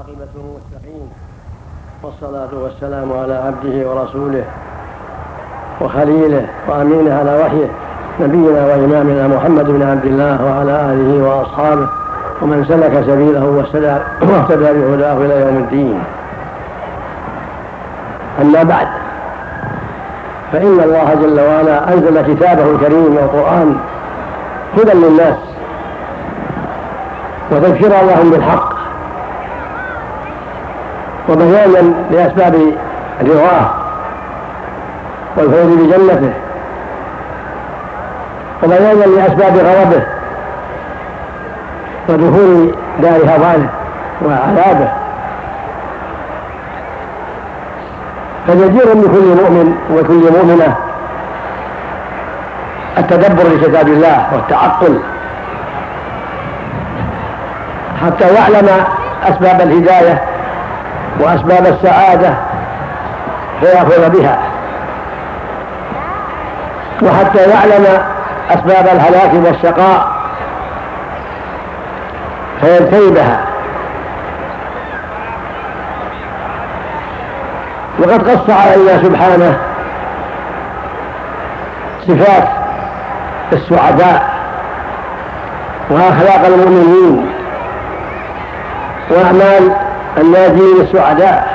والعاقبة للمتقين، والصلاة والسلام على عبده ورسوله وخليله وأمينه على وحيه نبينا وإمامنا محمد بن عبد الله وعلى آله وأصحابه ومن سلك سبيله واهتدى بهداه إلى يوم الدين. أما بعد، فإن الله جل وعلا أنزل كتابه الكريم والقرآن هدى للناس وتذكيرا لهم بالحق وبيانا لأسباب رضاه والفوز بجنته وبيانا لأسباب غضبه ودخول دار هوانه وعذابه. فجدير بكل مؤمن وكل مؤمنة التدبر لكتاب الله والتعقل حتى يعلم أسباب الهداية وأسباب السعادة فيأخذ بها، وحتى يعلم أسباب الهلاك والشقاء فيجتنبها. وقد قص علينا سبحانه صفات السعداء وأخلاق المؤمنين وأعمال الناجين السعداء،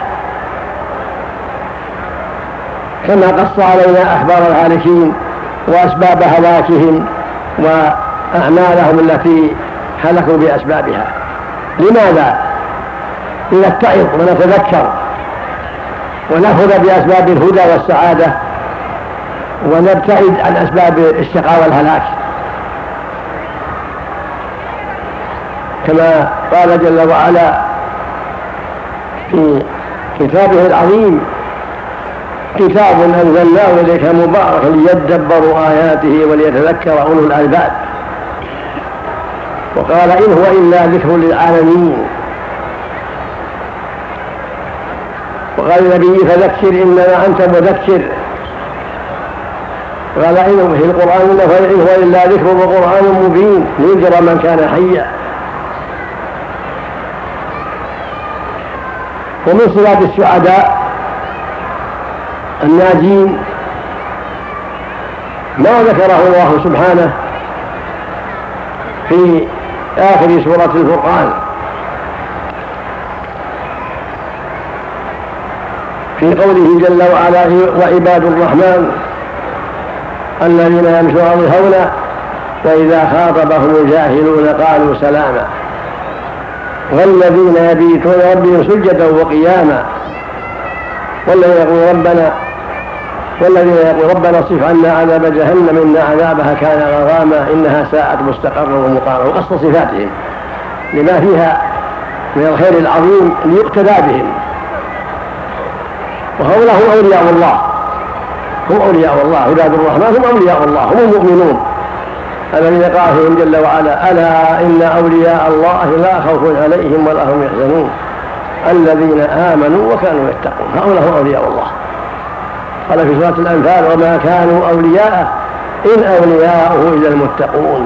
كما قص علينا أخبار الهالكين وأسباب هلاكهم وأعمالهم التي هلكوا بأسبابها. لماذا؟ لنتعظ ونتذكر ونأخذ بأسباب الهدى والسعادة ونبتعد عن أسباب الشقاء والهلاك، كما قال جل وعلا في كتابه العظيم: كتاب أنزلناه إليك مبارك ليدبروا آياته وليتذكر أولو الألباب. وقال: إن هو إلا ذكر للعالمين. وقال النبي: فذكر إنما أنت مذكر. قال: إنه في القرآن إن هو إلا ذكر وقرآن مبين لينذر من كان حيا. ومن صفات السعداء الناجين ما ذكره الله سبحانه في آخر سورة الفرقان في قوله جل وعلا: وعباد الرحمن الذين يمشون على الأرض هونا وإذا خاطبهم الجاهلون قالوا سلاما والذين يبيتون ربهم سجدا وقياما والذين يقول ربنا اصرف عنا عذاب جهنم إن عذابها كان غراما إنها ساءت مستقرا ومقاما. وقص صفاتهم لما فيها من الخير العظيم ليقتدى بهم. وهؤلاء هم أولياء الله، هم أولياء الله، عباد الرحمن هم أولياء الله، هم المؤمنون الذين قال فيهم جل وعلا: ألا إن أولياء الله لا خوف عليهم ولا هم يحزنون الذين آمنوا وكانوا يتقون. هؤلاء هم أولياء الله. قال في سورة الأنفال: وما كانوا أولياءه إن أولياؤه إلا المتقون.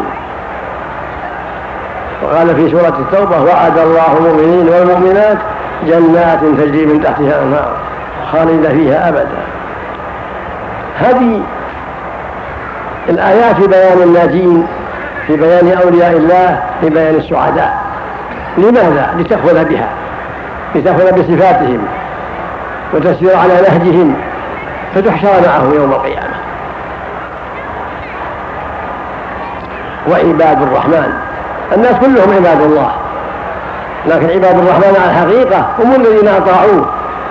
وقال في سورة التوبة: وعد الله المؤمنين والمؤمنات جنات تجري من تحتها الأنهار خالدين فيها أبدا. هذه الآيات في بيان الناجين، في بيان أولياء الله، في بيان السعداء. لماذا؟ لتأخذ بها، لتأخذ بصفاتهم وتسير على نهجهم فتحشر معه يوم القيامة. وعباد الرحمن، الناس كلهم عباد الله، لكن عباد الرحمن على الحقيقة هم الذين أطاعوه.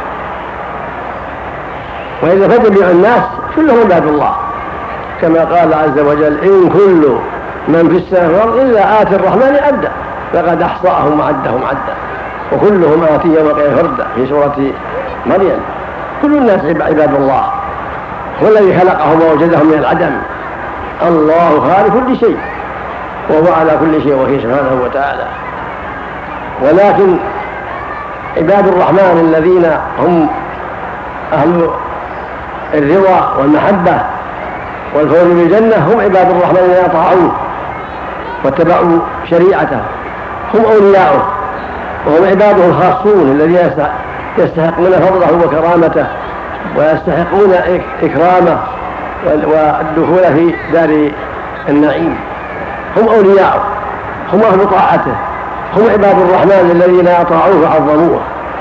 وإذا فتبع الناس كلهم عباد الله، كما قال عز وجل: إن كل من في السماوات والأرض إلا آتي الرحمن عبدا لقد أحصاهم وعدهم عدا وكلهم آتي يوم القيامة فردا في سورة مريم. كل الناس عباد الله، هو الذي خلقهم ووجدهم من العدم. الله خالق كل شيء وهو على كل شيء وكيل سبحانه وتعالى. ولكن عباد الرحمن الذين هم أهل الرضا والمحبة والفوز بالجنة هم عباد الرحمن الذين أطاعوه واتبعوا شريعته، هم أولياؤه وهم عباده الخاصون الذين يستحقون فضله وكرامته ويستحقون إكرامه والدخول في دار النعيم. هم أولياءه، هم أهل طاعته، هم عباد الرحمن الذين أطاعوه وعظموه.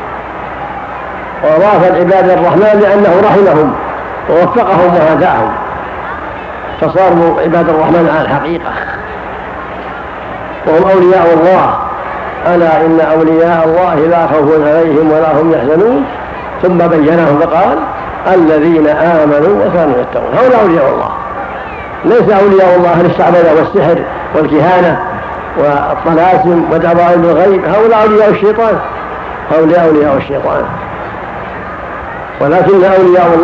وأضاف العباد الرحمن لأنه رحمهم ووفقهم وهداهم فصاروا عباد الرحمن على الحقيقة، وهم أولياء الله. ألا إن أولياء الله لا خوف عليهم ولا هم يحزنون. ثم بينهم فقال الذين آمنوا وكانوا يتقون. هؤلاء أولياء الله، ليس أولياء الله للشعبذة والسحر والكهانة والطلاسم ودعائم الغيب. هؤلاء أولياء الشيطان، هؤلاء أولياء الشيطان. ولكن أولياء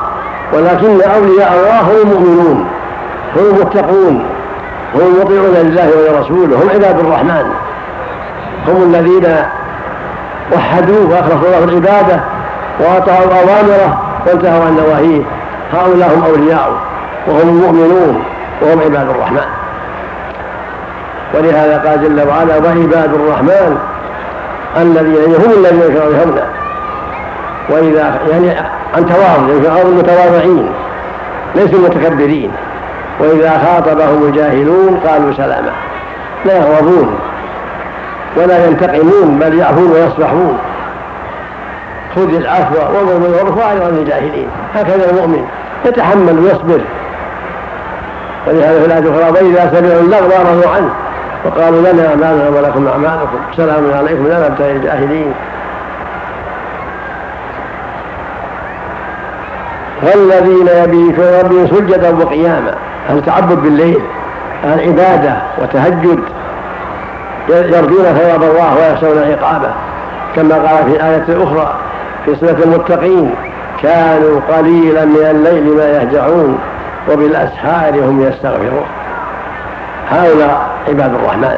الله هم المؤمنون، هم المتقون، هم المطيعون لله ولرسوله، هم عباد الرحمن، هم الذين وحدوه وأخلصوا له العبادة وأطاعوا أوامره وانتهوا عن نواهيه. هؤلاء هم أولياؤه وهم المؤمنون وهم عباد الرحمن. ولهذا قال جل وعلا وعباد الرحمن الذين هم الذين يكرهون، وإذا يعني عن تواضع يكرهون المتواضعين ليسوا متكبرين. وإذا خاطبهم الجاهلون قالوا سلاما، لا يغضبون ولا ينتقمون بل يعفون ويصفحون. خذ العفو وامر بالعرف واعرض عن الجاهلين. هكذا المؤمن يتحمل ويصبر. ولهذا في الآية الأخرى وإذا سمعوا اللغو أعرضوا عنه وقالوا لنا أعمالنا ولكم أعمالكم سلام عليكم لا نبتغي الجاهلين. والذين يبيتون ربهم سجدا وقياما، التعبد بالليل، العبادة وتهجد، يرجون ثواب الله ويخشون عقابه، كما قال في آية أخرى في صفة المتقين كانوا قليلا من الليل ما يهجعون وبالأسحار هم يستغفرون. هؤلاء عباد الرحمن.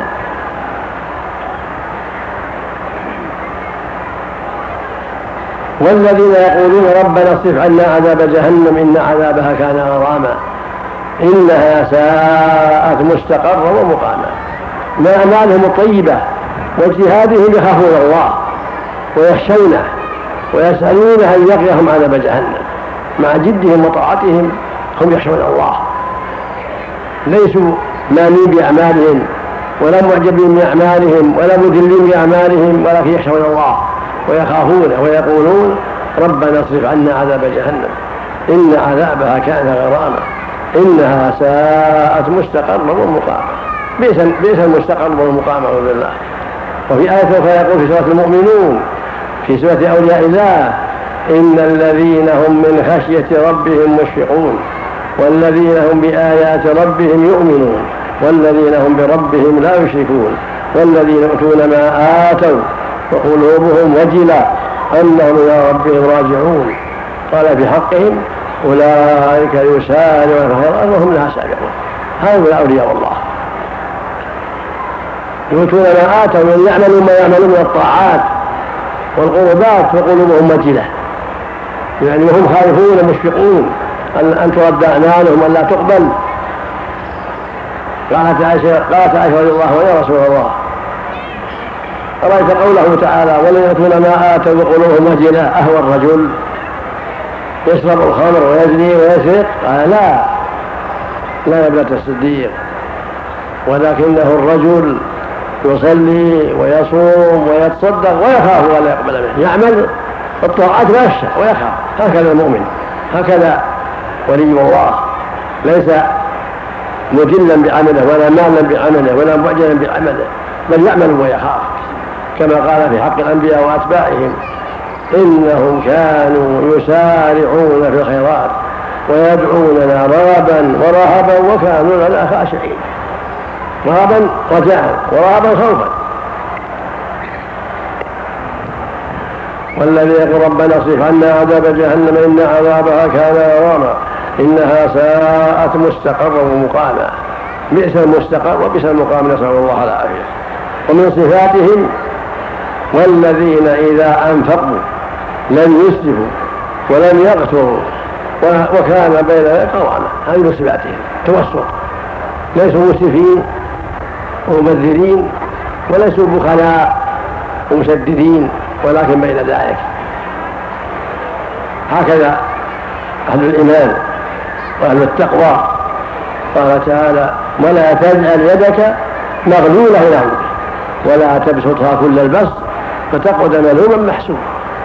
والذين يقولون ربنا اصرف عنا عذاب جهنم إن عذابها كان غراما إنها ساءت مستقرا ومقاما. من أعمالهم الطيبة واجتهادهم يخافون الله ويخشونه ويسألون أن يقيهم عذاب جهنم. مع جدهم وطاعتهم هم يخشون الله، ليسوا مانين بأعمالهم ولا معجبين بأعمالهم ولا مذلين بأعمالهم، ولكن يخشون الله ويخافونه ويقولون ربنا اصرف عنا عذاب جهنم إن عذابها كان غراما إنها ساءت مستقرا ومقاما. بئس المستقر والمقام أعوذ بالله. وفي آية أخرى يقول في سورة المؤمنون في سورة أولياء الله إن الذين هم من خشية ربهم مشفقون والذين هم بآيات ربهم يؤمنون والذين هم بربهم لا يشركون والذين يؤتون ما آتوا وقلوبهم وجلة أنهم إلى ربهم راجعون. قال في حقهم أولئك يسارعون في الخيرات وهم لها سابقون. هؤلاء أولياء الله يؤتون ما آتوا من يعملوا ما يعملون من الطاعات والقربات وقلوبهم وجلة، يعني هم خائفون مشفقون أن ترد أعمالهم أن لا تقبل. قالت عائشة رضي الله عنها يا رسول الله أرأيت قوله تعالى ولا يؤتون ما آتوا وقلوبهم وجلة أهوى الرجل يشرب الخمر ويزني ويسرق؟ قال لا يا ابنة الصديق ولكنه الرجل يصلي ويصوم ويتصدق ويخاف ولا يقبل منه، يعمل الطاعات ويخشى ويخاف. هكذا المؤمن، هكذا ولي الله، ليس مجلا بعمله ولا مالا بعمله ولا معجلا بعمله بل يعمل ويخاف، كما قال في حق الأنبياء وأتباعهم إنهم كانوا يسارعون في الخيرات ويدعوننا رغبا ورهبا وكانوا لنا خاشعين. رهبا رجاء ورهبا خوفا. والذي يقول ربنا اصرف عنا عذاب جهنم إن عذابها كان غراما إنها ساءت مستقرا ومقاما. بئس المستقر وبئس المقام، نسأل الله العافية. ومن صفاتهم والذين إذا أنفقوا لم يسرفوا ولم يقتروا وكان بين ذلك قواما. هذه من صفاتهم توسط، ليسوا مسرفين ومبذرين وليسوا بخلاء ومسددين، ولكن بين ذلك. هكذا أهل الإيمان وأهل التقوى. قال تعالى: ولا تجعل يدك مغلولة إلى عنقك ولا تبسطها كل البسط فتقعد ملوما محسوبا.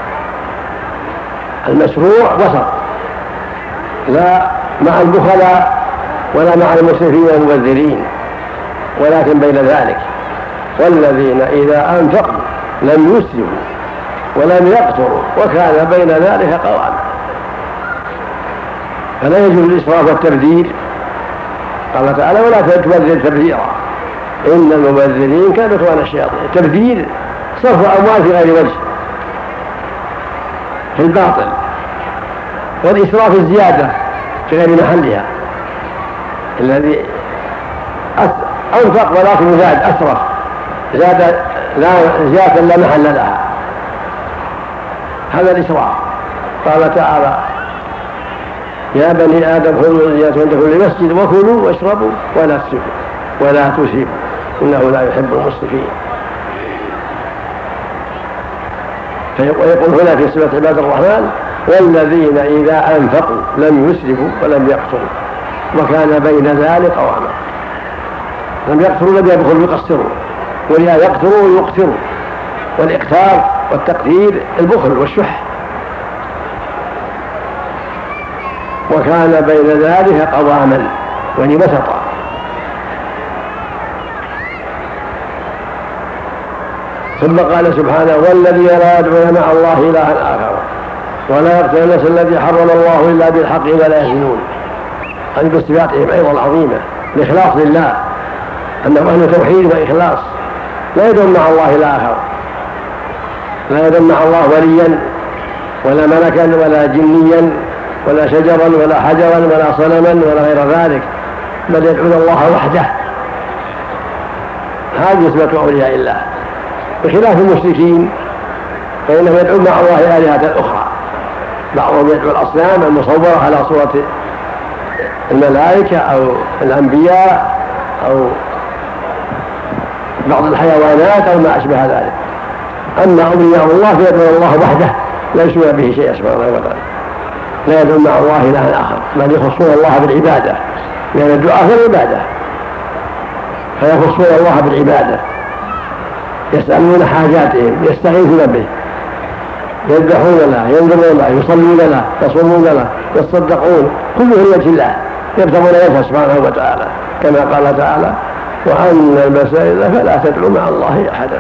المشروع وسط، لا مع البخلاء ولا مع المسرفين والمبذرين، ولكن بين ذلك. والذين إذا أنفقوا لم يسرفوا ولم يقتروا وكان بين ذلك قواما. فلا يجوز الإسراف والتبذير. قال تعالى: ولا تبذر تبذيرا إن المبذرين كانوا إخوان الشياطين. التبذير صرف أموال في غير وجه في الباطل، والإسراف الزيادة في غير محلها. الذي أنفق ولكن زاد، أسرف، زاد زيادة لا محل لها، هذا الإسراف. قال تعالى: يا بني آدم خذوا زينتكم عند كل مسجد وكلوا واشربوا ولا تسرفوا ولا تسرفوا إنه لا يحب المسرفين. ويقول هنا في صفة عباد الرحمن: والذين إذا أنفقوا لم يسرفوا ولم يقتروا وكان بين ذلك قواما. لم يقتروا لم يبخلوا يقصروا، ولا يقتروا ويقتروا. والإقتار والتقدير البخل والشح. وكان بين ذلك قواما، يعني وسطا. ثم قال سبحانه: والذي لا يدعون مع الله إلها آخر ولا يقتلون النفس الذي حرم الله إلا بالحق ولا يزنون. هذه بصفاتهم أيضا عظيمة، الإخلاص لله، أنهم أهل توحيد وإخلاص. لا يدعون مع الله إلها آخر، لا يدعون مع الله وليا ولا ملكا ولا جنيا ولا شجرا ولا حجرا ولا صنما ولا غير ذلك، بل يدعون الله وحده. هذه صفة أولياء الله، بخلاف المشركين فإنهم يدعون مع الله آلهة أخرى. بعضهم يدعو الأصنام المصورة على صورة الملائكة أو الأنبياء أو بعض الحيوانات أو ما أشبه ذلك. أما أولياء الله فيدعون الله وحده لا يشركون به شيئا سبحانه وتعالى، لا يدعون مع الله إلها آخر، بل يخصون الله بالعبادة، لأن الدعاء هو العبادة، فيخصون الله بالعبادة، يسألون حاجاتهم، يستغيثون به، يذبحون له، ينذرون له، يصلون له، يصومون له، يتصدقون، كله لوجه الله، يبتغون وجهه سبحانه وتعالى، كما قال تعالى: وأن المساجد فلا تدعوا مع الله أحدا.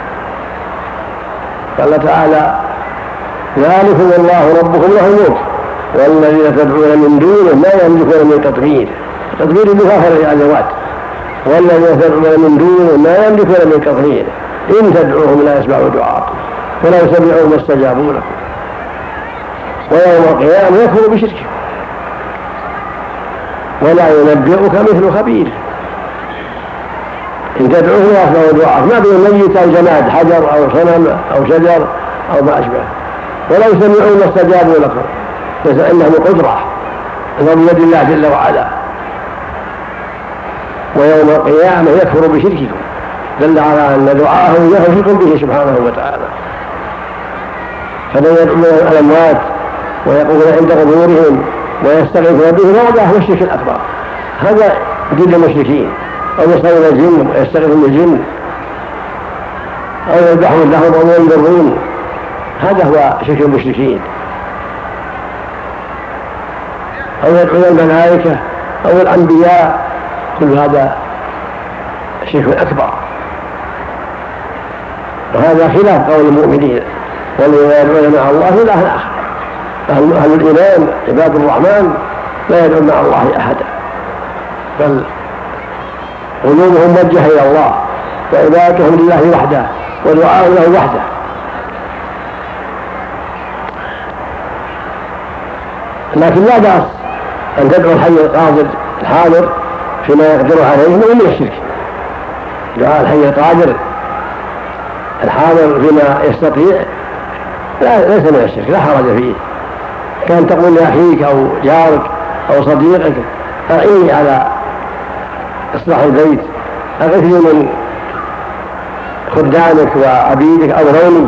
قال تعالى: ذلكم الله ربكم له الملك والذين تدعون من دونه ما يملكون من تطهير. تطهير بكافر الأدوات. والذين تدعون من دونه ما يملكون من تطهير إن تدعوهم لا يسمعوا دعاءكم ولو سمعوا ما استجابوا لكم ويوم القيامة يكفروا بشرككم ولا ينبئك مثل خبير. إن تدعوه لا يسمعوا دعاءك، ما بين ميت أو جماد، حجر أو صنم أو شجر أو ما أشبه، ولو سمعوا ما استجابوا لكم، إنهم قدرة إنهم بيد الله جل وعلا. ويوم القيامة يكفر بشرككم، دل على أن دعاءه يشرك به سبحانه وتعالى. فمن يدعون الأموات ويقومون عند قبورهم ويستغيثون بهم هذا هو الشرك الأكبر، هذا دين المشركين. أو يصلون الجن ويستغيثون بالجن أو يذبحون لهم أو ينذرون، هذا هو شرك المشركين. أو يدعون الملائكة أو الأنبياء، كل هذا شرك أكبر، وهذا خلاف قول المؤمنين والذين يدعون مع الله إلها آخر. أهل الإيمان عباد الرحمن لا يدعون مع الله أحدا، بل قلوبهم موجهة إلى الله وعبادتهم لله وحده ودعاء له وحده. لكن لا بأس أن تدعو الحي القادر الحاضر فيما يقدر عليه من الشرك. دعاء الحي القادر الحاضر فيما يستطيع ليس من الشرك، لا حرج فيه. كان تقول لأخيك أو جارك أو صديقك: أعيني على إصلاح البيت، أغثني من خدامك وعبيدك أمروني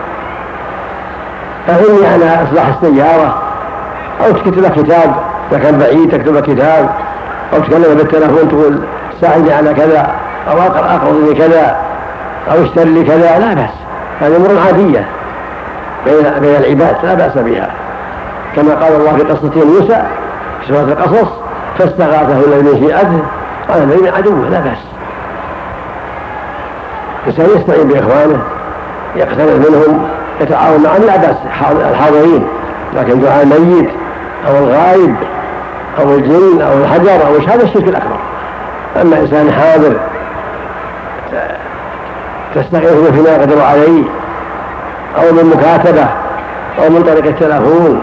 فإني أنا أصلح السيارة، أو تكتب له كتاب إذا كان بعيد تكتب له كتاب، أو تكلم بالتلفون تقول ساعدني على كذا، أو أقرضني كذا، أو اشتري لي كذا، لا بأس. هذه أمور عادية بين العباد لا بأس بها، كما قال الله في قصة موسى في سورة القصص فاستغاثه الذي من شيعته قال الذي عدوه، لا بأس. الإنسان يستعين بإخوانه يقترب منهم يتعاون معهم لا بأس الحاضرين، لكن دعاء الميت أو الغائب أو الجن أو الحجر أو هذا الشرك الأكبر. أما إنسان حاضر تستغيثه فيما يقدر عليه أو من مكاتبة أو من طريق التلفون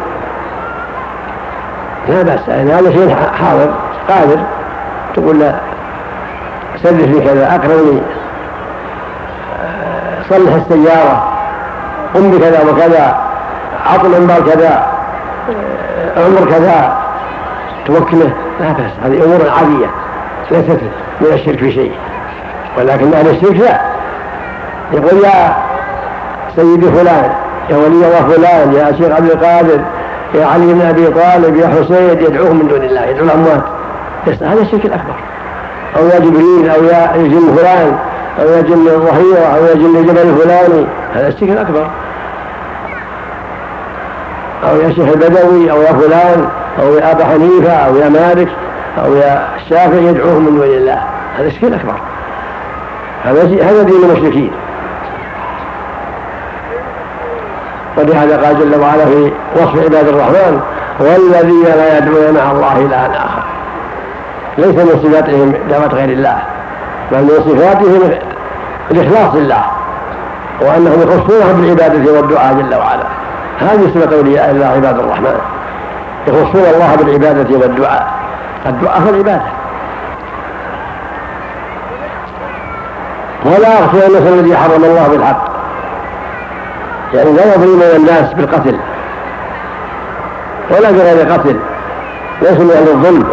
لا بأس، يعني هذا شيء حاضر قادر تقول له سلف لي كذا، أقرني، صلح السيارة، قم بكذا وكذا، عطل انبار كذا، عمر كذا، توكله، لا بأس. هذه أمور عادية ليست من الشرك في شيء، ولكن أهل الشرك لا، يقول يا سيدي فلان، يا ولي الله فلان، يا شيخ عبد القادر، يا علي بن أبي طالب، يا حسين، يدعوهم من دون الله، يدعو الأموات، هذا الشرك الأكبر. أو يا جبريل، أو يا جن فلان، أو يا جن الظهيرة، أو يا جن الجبل الفلاني، هذا الشرك الأكبر. أو يا شيخ البدوي، أو يا فلان، أو يا أبا حنيفة، أو يا مالك، أو يا الشافعي، يدعوهم من دون الله، هذا الشرك الأكبر. هذا دين المشركين. ولهذا قال جل وعلا في وصف عباد الرحمن والذين لا يدعون مع الله إلها آخر، ليس من صفاتهم دعوة غير الله، بل من صفاتهم الإخلاص لله، وأنهم يخصونه بالعبادة والدعاء جل وعلا. هذه صفة أولياء الله عباد الرحمن، يخصون الله بالعبادة والدعاء. الدعاء هو العبادة. ولا يغفر الناس الذي حرم الله بالحق، يعني لا يظلم الناس بالقتل ولا بغير قتل، ليس من أهل الظلم.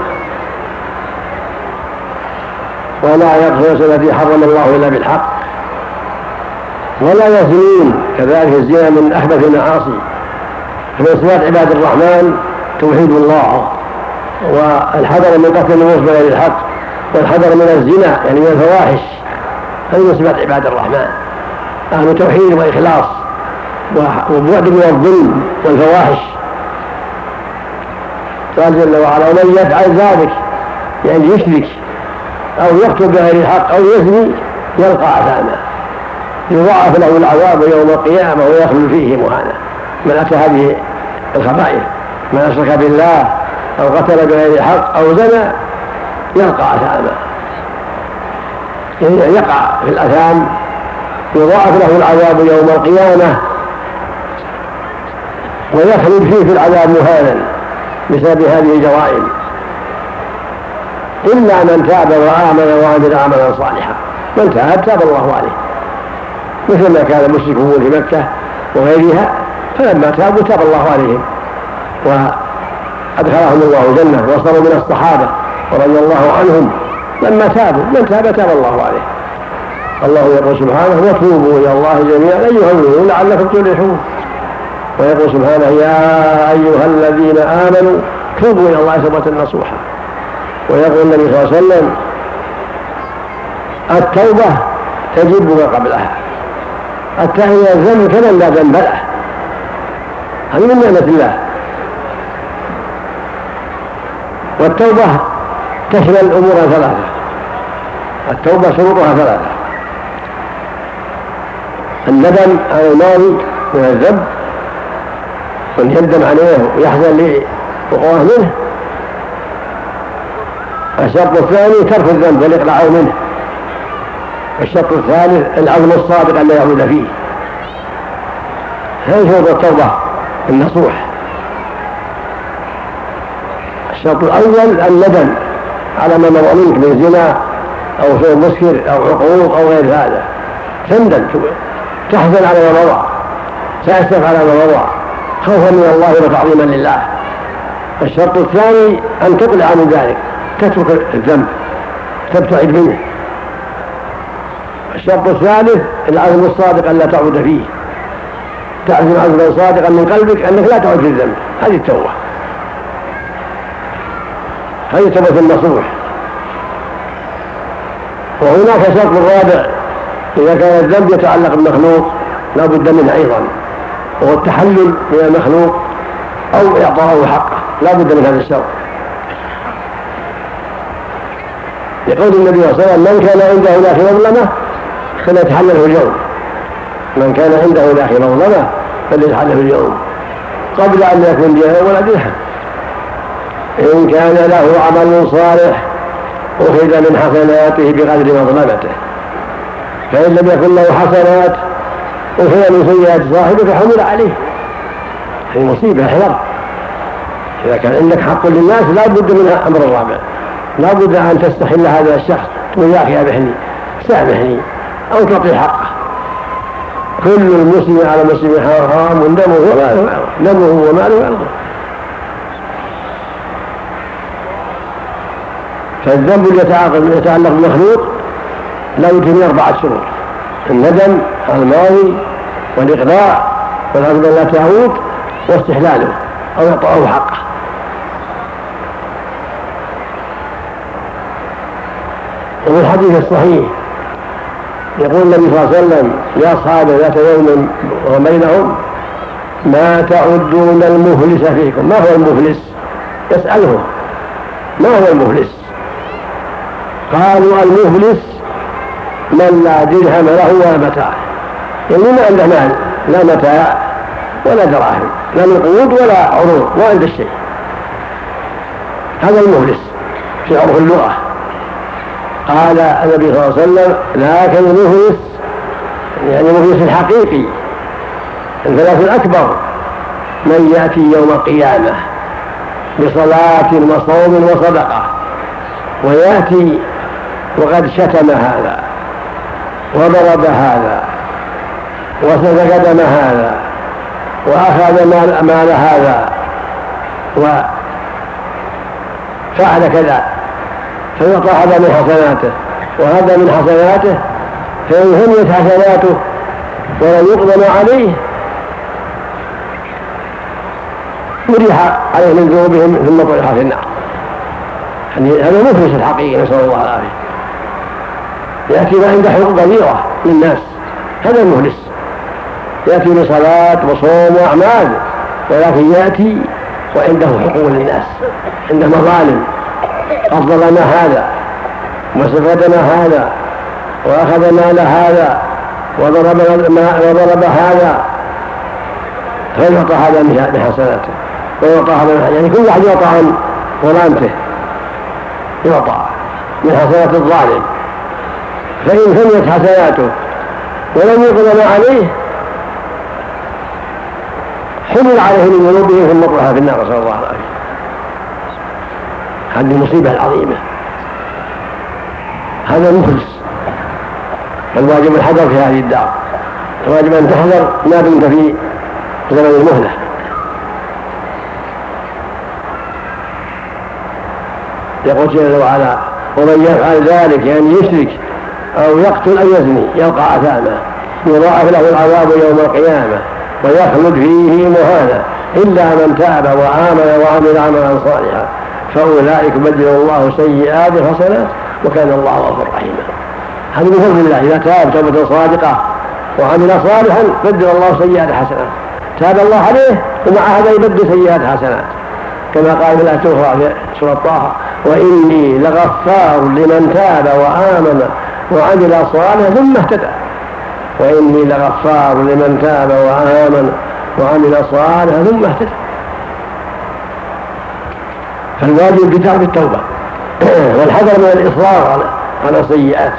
ولا يغفر الذي حرم الله إلا بالحق، ولا يزنون، كذلك الزنا من أحدث المعاصي. فمن صفات عباد الرحمن توحيد الله، والحذر من قتل النفس بغير الحق، والحذر من الزنا يعني من الفواحش. هذه من صفات عباد الرحمن، أهل توحيد وإخلاص وبعد من الظلم والفواحش. قال جل وعلا ومن يفعل ذلك يعني يشرك أو يقتل بغير الحق أو يزني يلقى عذابا يضاعف له العذاب يوم القيامة ويخلد فيه مهانا. من أتى هذه الخبائث، من أشرك بالله أو قتل بغير الحق أو زنى يلقى عذابا، يعني يقع في الأثام يضاعف له العذاب يوم القيامة ويخلد فيه في العذاب مهانا بسبب هذه الجرائم، إلا من تاب وآمن وعمل عملا صالحا. من تاب الله عليه، مثل ما كان المشركون في مكة وغيرها، فلما تابوا تاب الله عليهم وأدخلهم الله الجنة وصاروا من الصحابة ورضي الله عنهم لما تابوا. من تاب الله عليه. الله يقول سبحانه وتوبوا إلى الله جميعا أيها المؤمنون لعلكم تفلحون، ويقول سبحانه يا أيها الذين آمنوا توبوا إلى الله توبة نصوحا. ويقول النبي صلى الله عليه وسلم التوبة تجب ما قبلها، التائب الذنب كمن لا ذنب له، هذه من نعمة الله. والتوبة تشمل الأمور ثلاثة، التوبة شروطها ثلاثة: الندم على الماضي من الذنب وأن يندم عليه ويحزن لوقوعه منه. الشرط الثاني ترك الذنب والإقلاع منه. الشرط الثالث العزم الصادق أن لا يعود فيه. هذه شروط التوبة النصوح. الشرط الأول الندم على ما مضى منك من زنا أو شيء مسكر أو عقوق أو غير هذا، تندم تحزن على ما مضى، تأسف على ما مضى خوفا من الله وتعظيما لله. الشرط الثاني أن تقلع عن ذلك، تترك الذنب، تبتعد منه. الشرط الثالث العزم الصادق أن لا تعود فيه، تعزم عزما صادقا من قلبك أنك لا تعود في الذنب، هذه التوبة، هذه توبة النصوح. وهناك شرط رابع إذا كان الذنب يتعلق بالمخلوق لا بد منه أيضا، وهو التحلل من المخلوق أو إعطاءه حقه، لا بد من هذا الشرط. يقول النبي صلى الله عليه وسلم: من كان عنده لاخي مظلمة فليتحلله اليوم، من كان عنده لاخي مظلمة فليتحلله اليوم قبل أن يكون دينار ولا درهم. إن كان له عمل صالح أخذ من حسناته بقدر مظلمته، فإن لم يكن له حسنات أخذ من سيئات صاحبه فحمل عليه. هذه مصيبة، احذر. إذا كان عندك حق للناس لا بد من أمر الرابع، لا بد أن تستحل هذا الشخص، تقول: يا أخي أبحني، سامحني، أو تعطي حقه. كل المسلم على المسلم حرام دمه وماله وعرضه. فالذنب اللي يتعلق بالمخلوق لا يوجد من 4 شروط: الندم على الماضي، والإقلاع، والعزم لا تعود، واستحلاله أو إعطاءه حقه. وفي الحديث الصحيح يقول النبي صلى الله عليه وسلم لأصحابه ذات يوم وبينهم: ما تعدون المفلس فيكم؟ ما هو المفلس؟ يسأله: ما هو المفلس؟ قالوا: المفلس من لا درهم له ولا متاع، يعني ما عنده مال، لا متاع ولا دراهم، لا نقود ولا عروض، ما عنده شيء، هذا المفلس في عرف اللغة. قال النبي صلى الله عليه وسلم: لكن المفلس يعني المفلس الحقيقي الثلاث الأكبر من يأتي يوم القيامة بصلاة وصوم وصدقة، ويأتي وقد شتم هذا وضرب هذا وسفك دم هذا وأخذ مال هذا وفعل كذا، فيعطى هذا من حسناته وهذا من حسناته، فإن هنيت حسناته ولم يقدم عليه مريح عليه من ذنوبهم ثم طرح في النار. هذا المفلس الحقيقي، نسأل الله العافية. يأتي ما عنده حقوق كثيرة للناس، هذا المفلس، يأتي بصلاة وصوم وأعمال، ولكن يأتي وعنده حقوق للناس، عنده مظالم، قد ظلم هذا وسفك دم هذا وأخذ مال هذا وضرب هذا، فيعطى هذا من حسناته ويعطى هذا، يعني كل واحد يعطى عن ظلامته، يعطى من حسنات الظالم. فإن فنيت حسناته ولم يقدم عليه حمل عليه من ذنوبه ثم طرح في النار، نسأل الله العافية. هذه المصيبة العظيمة، هذا مفلس. فالواجب الحذر في هذه الدار، الواجب أن تحذر ما دمت في زمن المهلة. يقول جل وعلا: ومن يفعل ذلك يعني يشرك أو يقتل أو يزني يلقى أثاما يضاعف له العذاب يوم القيامة ويخلد فيه مهانا إلا من تاب وآمن وعمل عملا صالحا فأولئك يبدل الله سيئات حسنات وكان الله غفورا رحيما. هذا من فضل الله، إذا تاب توبة صادقة وعمل صالحا بدل الله سيئات حسنات، تاب الله عليه ومع هذا يبدل سيئات حسنات، كما قال في الآية الأخرى في سورة طه: وإني لغفار لمن تاب وآمن وعمل صالحا ثم اهتدى. وإني لغفار لمن تاب وآمن وعمل صالحا ثم اهتدى. فالواجب كتاب التوبة والحذر من الإصرار على السيئات.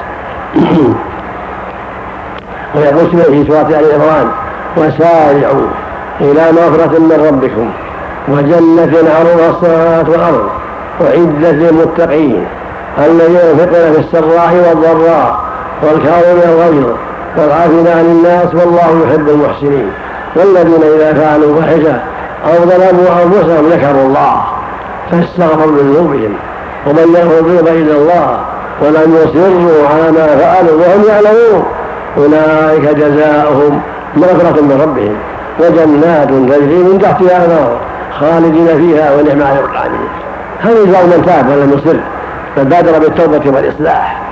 ويقول في سورة آل عمران: وسارعوا إلى مغفرة من ربكم وجنة عرضها السماوات والأرض وعدة للمتقين الذين ينفقون في السراء والضراء والكاظمين الغيظ والعافين عن الناس والله يحب المحسنين والذين إذا فعلوا فاحشة أو ظلموا أنفسهم ذكروا الله فاستغفروا لذنوبهم ومن يغفر الذنوب إلا الله ولم يصروا على ما فعلوا وهم يعلمون أولئك جزاؤهم مغفرة من ربهم وجنات تجري من تحتها الأنهار خالدين فيها ونعم أجر العاملين. هذا جزاء من تاب ولم يصر فبادر بالتوبة والإصلاح.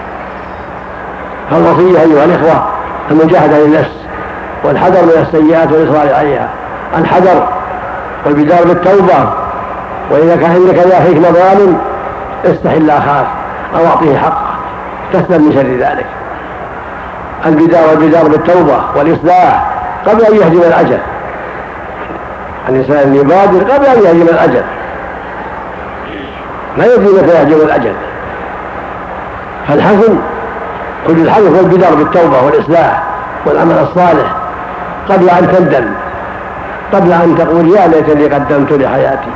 فالوصية أيها الإخوة المجاهدة للنفس والحذر من السيئات والإصرار عليها، الحذر والبدار بالتوبة، وإذا كان عندك يا أخيك مظالم استحل أخاك أو أعطيه حقه تسلم من شر ذلك. البدار بالتوبة والإصلاح قبل أن يهجم الأجل. الإنسان يبادر قبل أن يهجم الأجل، لا يدري متى يهجم الأجل. فالحزم كل الحزم هو البدار بالتوبة والإصلاح والعمل الصالح قبل أن تندم، قبل أن تقول يا ليتني قدمت لحياتي.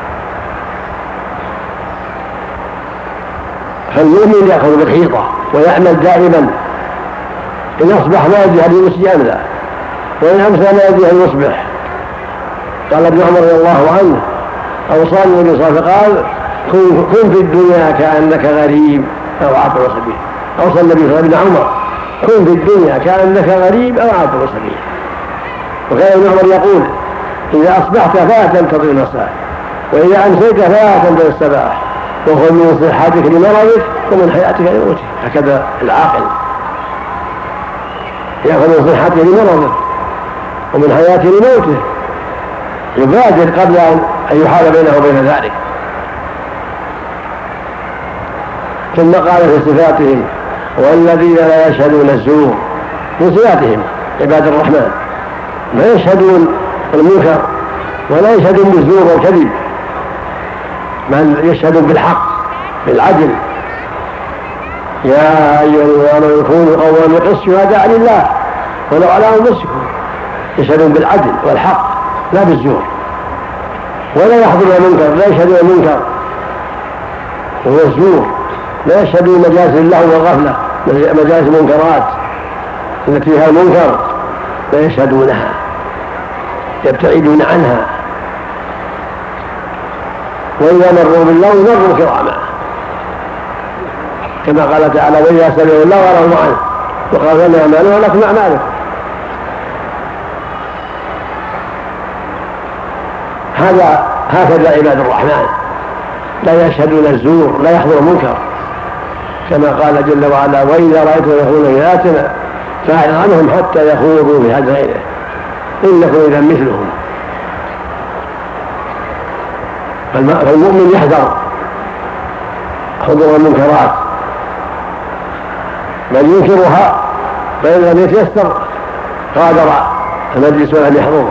فالمؤمن يأخذ بالحيطة ويعمل دائما، إن أصبح ما يدري هل يمسي أم لا، وإن أمسى ما يدري هل يصبح. قال ابن عمر رضي الله عنه أوصاني النبي صلى الله عليه وسلم قال كن في الدنيا كأنك غريب أو عابر سبيل. أوصى النبي صلى الله عليه وسلم ابن عمر كن في الدنيا كأنك غريب أو عابر سبيل. وكان ابن عمر يقول إذا أصبحت فلا تنتظر المساء، وإذا أمسيت فلا تنتظر الصباح، وخذ من صحتك لمرضك ومن حياتك لموتك. هكذا العاقل يأخذ من صحته لمرضه ومن حياته لموته، يبادر قبل أن يحال بينه وبين ذلك. ثم قال في صفاتهم والذين لا يشهدون الزور، من صفاتهم عباد الرحمن لا يشهدون المنكر ولا يشهدون بالزور والكذب، بل يشهدون بالحق بالعدل. يا أيها الذين آمنوا كونوا قوامين بالقسط شهداء لله ولو على أنفسكم. يشهدون بالعدل والحق لا بالزور، ولا يحضرون المنكر، لا يشهدون المنكر وهو الزور، لا يشهدون مجالس اللهو والغفلة، مجالس المنكرات التي فيها المنكر لا يشهدونها، يبتعدون عنها. وإذا مروا باللغو مروا كراما، كما قال تعالى وإذا سمعوا اللغو أعرضوا عنه وقالوا لنا أعمالنا ولكم أعمالكم. هكذا عباد الرحمن لا يشهدون الزور، لا يحضر المنكر، كما قال جل وعلا وإذا رأيتم يخوضون في آياتنا فأعرض عنهم حتى يخوضوا في حديث غيره إنكم إذا مثلهم. فالمؤمن يحذر حضور المنكرات بل ينكرها، فإن لم يتيسر غادر المجلس ولم يحضر،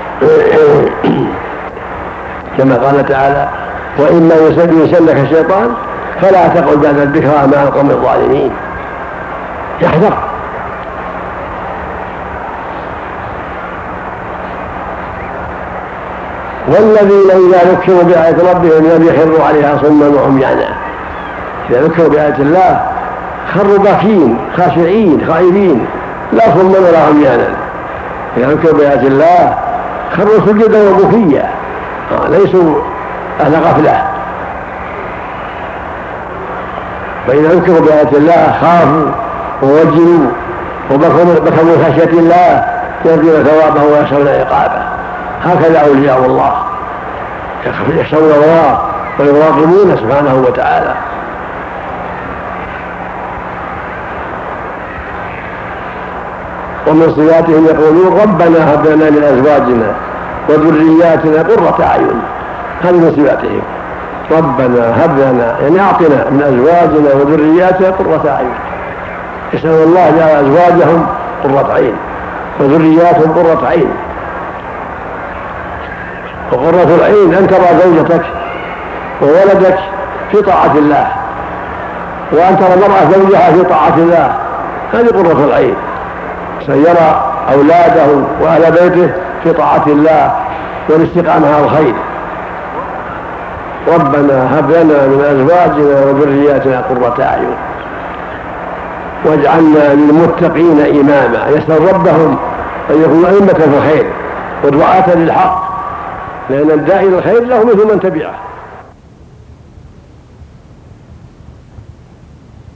كما قال تعالى وإما يسلك الشيطان فلا تقل بعد الذكرى مع القوم الظالمين. يحذر. والذين إذا ذكروا بآية ربهم لم يخروا عليها صما وعميانا. إذا ذكروا بآية الله خروا باكين خاشعين خائفين لا صما ولا عميانا. إذا ذكروا بآية الله خروا سجدا وبكيا، ليسوا أهل غفلة. فإذا ذكروا بآية الله خافوا ووجلوا وبكوا من خشية الله يرجون ثوابه ويخشون عقابه. هكذا أولياء الله يخشون الله ويراقبون سبحانه وتعالى. ومن صفاتهم يقولون ربنا هب لنا من أزواجنا وذرياتنا قرة أعين. هذه من صفاتهم، ربنا هب لنا يعني أعطنا من أزواجنا وذرياتنا قرة أعين. يسأل الله جعل أزواجهم قرة عين وذرياتهم قرة عين. وقرة العين أن ترى زوجتك وولدك في طاعة الله، وأن ترى المرأة زوجها في طاعة الله، هذه قرة العين. سيرى أولاده وأهل بيته في طاعة الله والاستقامة على الخير. ربنا هب لنا من أزواجنا وذرياتنا قرة أعين واجعلنا للمتقين إماما. يسأل ربهم أن يكونوا أئمة في الخير ودعاة للحق، لأن الداعي للخير له مثل من تبعه.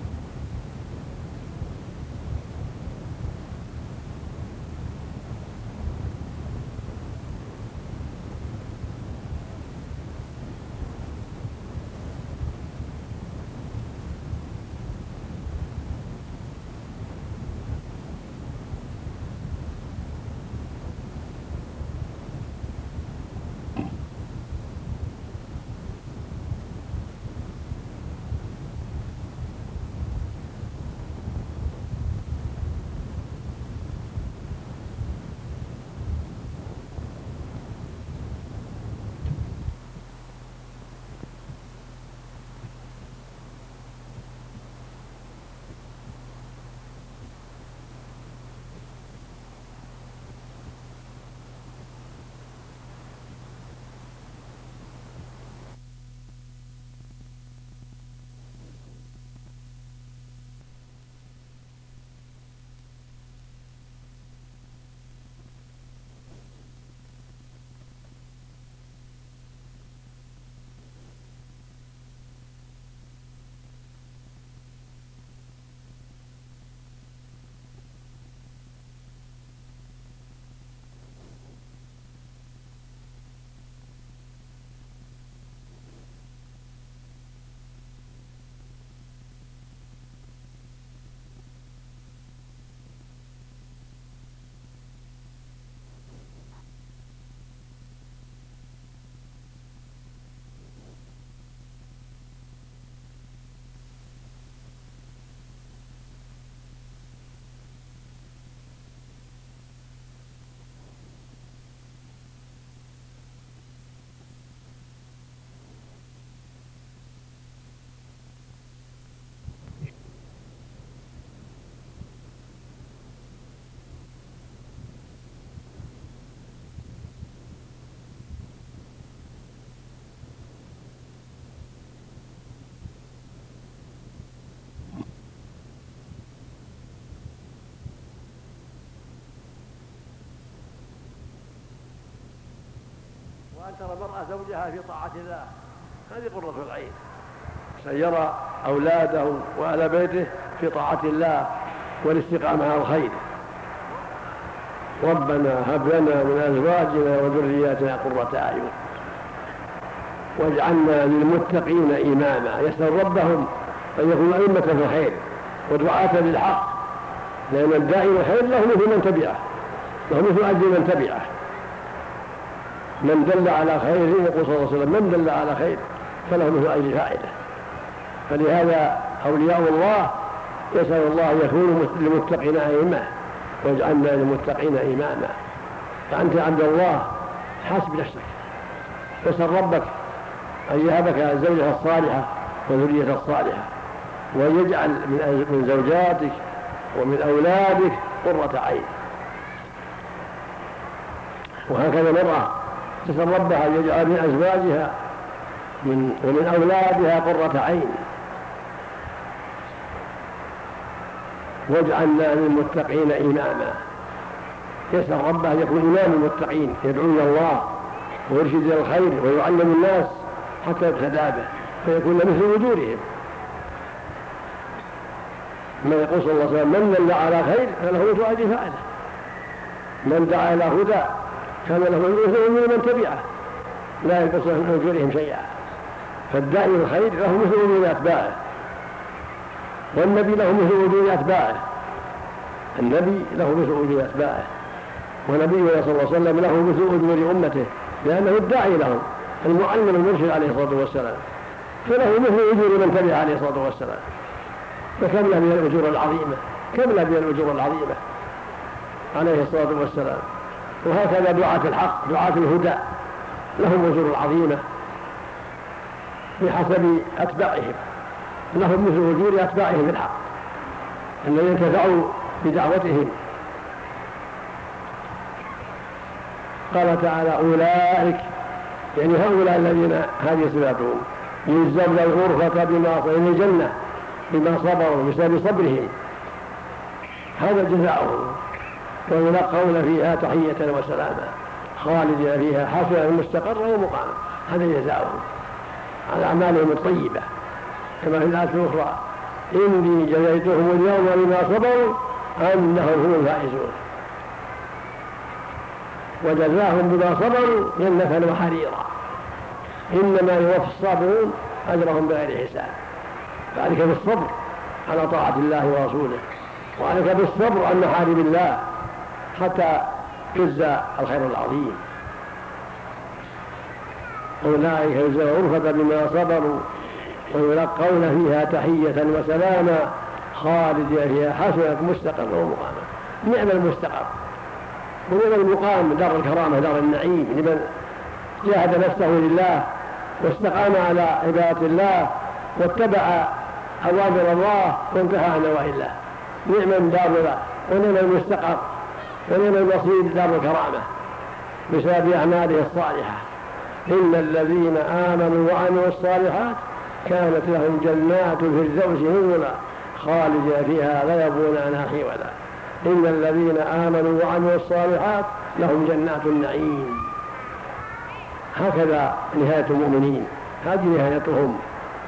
ترى المرأة زوجها في طاعة الله، هذه قرة العين. سيرى أولاده وأهل بيته في طاعة الله والاستقامة على الخير. ربنا هب لنا من أزواجنا وذرياتنا قرة أعين واجعلنا للمتقين إماما. يسأل ربهم أن يكونوا أئمة في الخير ودعاة للحق، لأن الداعي الخير له مثل من تبعه، له مثل أجر من تبعه. من دل على خير، يقول صلى الله عليه وسلم: من دل على خير فله مثل أجر فاعله. فلهذا أولياء الله يسأل الله أن يكونوا للمتقين أئمة واجعلنا للمتقين إماما. فأنت عبد الله حاسب نفسك، واسأل ربك أن يهبك الزوجة الصالحة وذرية الصالحة، ويجعل من زوجاتك ومن أولادك قرة عين. وهكذا المرأة تسأل ربها أن يجعل من أزواجها ومن أولادها قرة عين. واجعلنا للمتقين إماما. يسأل ربه أن يكون إمام المتقين، يدعو إلى الله ويرشد إلى الخير ويعلم الناس حتى يقتدى به فيكون مثل وجودهم. ما يقول صلى الله عليه وسلم: من دل على خير فله مثل أجر فاعله. من دعا إلى هدى كان له مثل من تبعه لا ينقص من أجورهم شيئا. فالداعي الخير له مثل أجور أتباعه، والنبي له مثل أجور أتباعه. النبي له مثل أجور أتباعه، ونبينا صلى الله عليه وسلم له مثل أجور أمته، لأنه الداعي لهم المعلم المرشد عليه الصلاة والسلام، فله مثل أجور من تبع عليه الصلاة والسلام. فكم له من الأجور العظيمة، كم له من الأجور العظيمة عليه الصلاة والسلام. وهكذا دعاة الحق، دعاة الهدى، لهم أجور عظيمة بحسب أتباعهم، لهم مثل أجور أتباعهم الحق الذين انتفعوا بدعوتهم. قال تعالى: أولئك، يعني هؤلاء الذين هذه صفاتهم، يجزون الغرفة بما صبروا، الجنة بما صبروا بسبب صبرهم، هذا جزاؤهم. ويلقون فيها تحية وسلاما خالدين فيها حسنا مستقرا ومقاما، هذا جزاؤهم على أعمالهم الطيبة. كما في الآية الأخرى: إني جزيتهم اليوم بما صبروا أنهم هم الفائزون. وجزاهم بما صبروا جنة وحريرا، إنما يوفى الصابرون أجرهم بغير حساب. فعليك بالصبر على طاعة الله ورسوله، وعليك بالصبر عن محارم الله حتى يجزى الخير العظيم. أولئك يجزون الغرفة بما صبروا ويلقون فيها تحية وسلاما خالدين فيها حسنة مستقرا ومقاما. نعم المستقر ونعم المقام، دار الكرامة، دار النعيم، لمن جاهد نفسه لله واستقام على عبادة الله واتبع أوامر الله وانتهى عن نواهي الله. نعم دار ونعم المستقر ونعم المصير دار الكرامة بسبب أعماله الصالحة. إن الذين آمنوا وعملوا الصالحات كانت لهم جنات الفردوس نزلا خالدين فيها لا يبغون عنها حولا. إن الذين آمنوا وعملوا الصالحات لهم جنات النعيم. هكذا نهاية المؤمنين، هذه نهايتهم.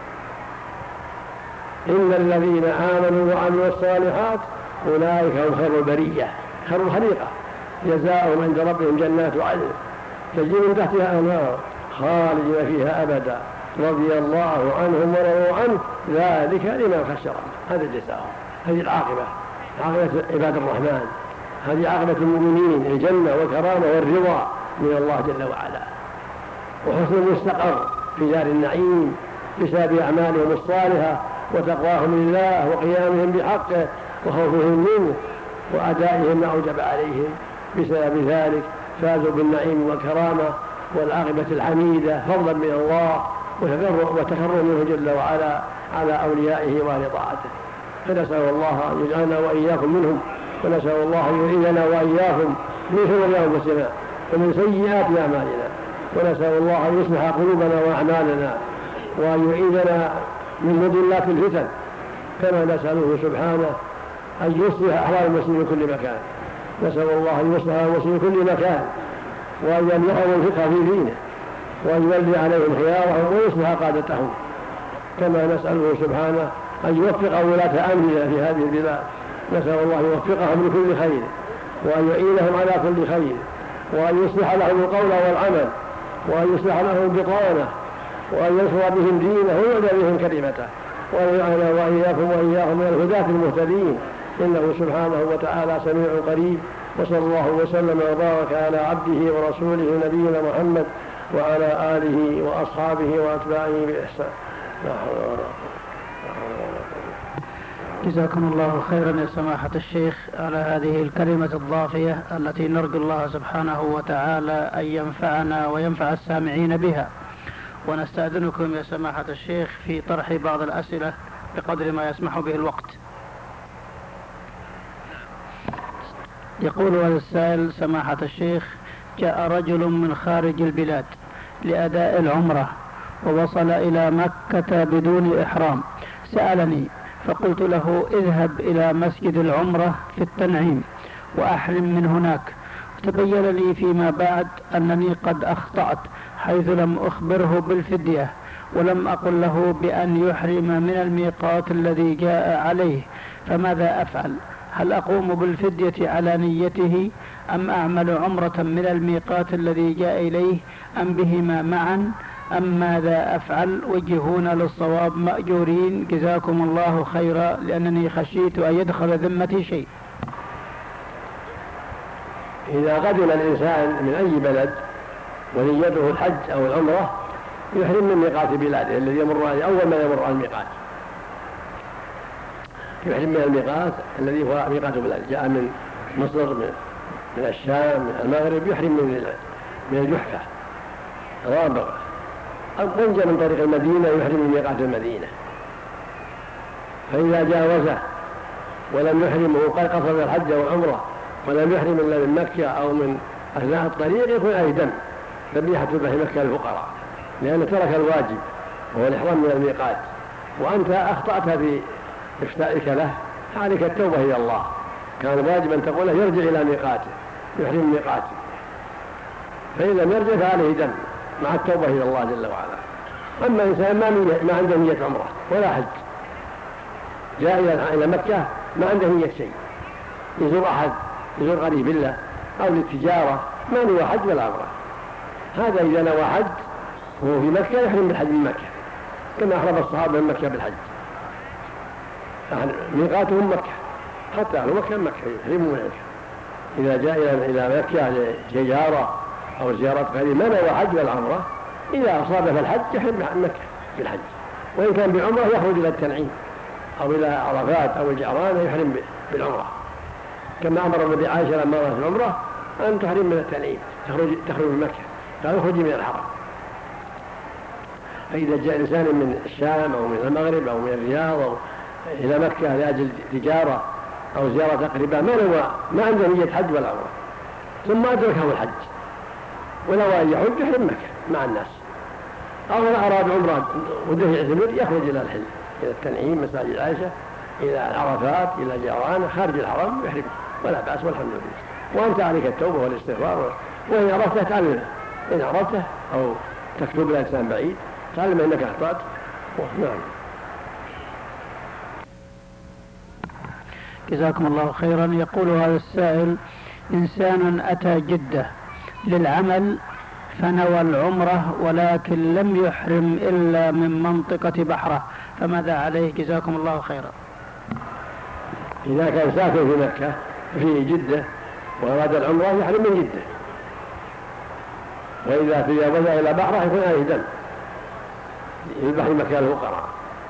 إن الذين آمنوا وعملوا الصالحات أولئك هم خير البرية، خير الخليقة، جزاؤهم عند ربهم جنات عدن تجري من تحتها أنهار خالدين فيها أبدا رضي الله عنهم ورضوا عنه ذلك لمن خشي ربه. هذا جزاؤهم، هذه العاقبة، عاقبة عباد الرحمن، هذه عاقبة المؤمنين، الجنة والكرامة والرضا من الله جل وعلا، وحسن المستقر في دار النعيم بسبب أعمالهم الصالحة وتقواهم لله وقيامهم بحقه وخوفهم منه وأدائهم ما أوجب عليهم. بسبب ذلك فازوا بالنعيم والكرامة والعاقبة الحميدة فضلا من الله وتكرم منه جل وعلا على أوليائه وأهل طاعته. فنسأل الله أن يجعلنا وإياكم منهم، ونسأل الله أن يعيذنا وإياكم من شرور أنفسنا ومن سيئات أعمالنا، ونسأل الله أن يصلح قلوبنا وأعمالنا وأن يعيذنا من مضلات الفتن، كما نسأله سبحانه أن يصلح أحوال المسلمين في كل مكان. نسأل الله أن يصلح المسلمين في كل مكان وأن يمنحهم الفقه في دينه وأن يولي عليهم خيارهم ويصلح قادتهم، كما نسأله سبحانه أن يوفق ولاة أمرنا في هذه البلاد، نسأل الله يوفقهم لكل خير وأن يعينهم على كل خير وأن يصلح لهم القول والعمل وأن يصلح لهم البطانة وأن ينصر بهم دينه ويعلى بهم كلمته وأن يجعلنا وإياكم وإياهم من الهداة المهتدين، إنه سبحانه وتعالى سميع قريب. وصلى الله وسلم وبارك على عبده ورسوله نبينا محمد وعلى آله وأصحابه وأتباعه بإحسان. لا حول ولا قوة. جزاكم الله خيرا يا سماحة الشيخ على هذه الكلمة الضافية التي نرجو الله سبحانه وتعالى أن ينفعنا وينفع السامعين بها. ونستأذنكم يا سماحة الشيخ في طرح بعض الأسئلة بقدر ما يسمح به الوقت. يقول هذا السائل: سماحة الشيخ، جاء رجل من خارج البلاد لأداء العمرة ووصل إلى مكة بدون إحرام، سألني فقلت له: اذهب إلى مسجد العمرة في التنعيم وأحرم من هناك. تبين لي فيما بعد أنني قد أخطأت حيث لم أخبره بالفدية ولم أقل له بأن يحرم من الميقات الذي جاء عليه، فماذا أفعل؟ هل أقوم بالفدية على نيته أم أعمل عمرة من الميقات الذي جاء إليه أم بهما معا أم ماذا أفعل؟ وجهونا للصواب مأجورين جزاكم الله خيرا، لأنني خشيت أن يدخل ذمتي شيء. إذا قدم الإنسان من أي بلد ونيته الحج أو العمرة يحرم من ميقات بلاده الذي يمر عليه أول ما يمر على الميقات، يحرم من الميقات الذي هو ميقات بلاده، جاء من مصر من الشام من المغرب يحرم من الجحفة رابغة، أو من من طريق المدينة يحرم من ميقات المدينة. فإذا جاوزه ولم يحرمه قد قصد الحج والعمرة ولم يحرم إلا من مكة أو من أثناء الطريق يكون عليه دم ذبيحة في مكة الفقراء، لأنه ترك الواجب وهو الإحرام من الميقات، وأنت أخطأت في إفتائك له، عليك التوبة إلى الله. كان واجبا تقول له يرجع إلى ميقاته يحرم ميقاته، فإن لم يرجع فعليه دم مع التوبة إلى الله جل وعلا. أما إنسان ما عنده نية عمرة ولا حج، جاء إلى مكة ما عنده نية شيء، يزور أحد يزور قريب الله أو للتجارة، ما نوى حج ولا عمرة، هذا إذا نوى حج وهو في مكة يحرم بالحج من مكة كما أحرم الصحابة من مكة بالحج، ميقاتهم مكة، حتى أهل مكة يحرموا من مكة. إذا جاء إلى مكة لتجارة أو زيارة قريب ما نوى حج ولا عمرة، إذا أصاب فالحج يحرم مكة بالحج، وإن كان بعمرة يخرج إلى التنعيم أو إلى عرفات أو الجعرانة يحرم بالعمرة، كما أمر النبي عائشة لما رأت العمرة أن تحرم من التنعيم، تخرج من مكة، لا يخرج من الحرم. فإذا جاء إنسان من الشام أو من المغرب أو من الرياض أو إلى مكة لأجل تجارة أو زيارة أقرباء ما عنده نية حج ولا عمرة، ثم أدركه الحج ولو أن يحج يحرم مكة مع الناس، أو أراد عمرة وده يعتمر يخرج إلى الحل إلى التنعيم مساجد عائشة إلى عرفات إلى جيران خارج الحرم يحرم ولا بأس والحمد لله. وأنت عليك التوبة والاستغفار، وإن عرفته تعلمه، إن عرفته أو تكتب لإنسان بعيد تعلم أنك أخطأت. نعم. جزاكم الله خيرا. يقول هذا السائل: إنسان أتى جدة للعمل فنوى العمرة ولكن لم يحرم إلا من منطقة بحرة، فماذا عليه جزاكم الله خيرا؟ إذا كان ساكن في مكة في جدة وأراد العمرة يحرم من جدة، وإذا تجاوز إلى بحرة يكون عليه دم يذبح مكان الفقراء،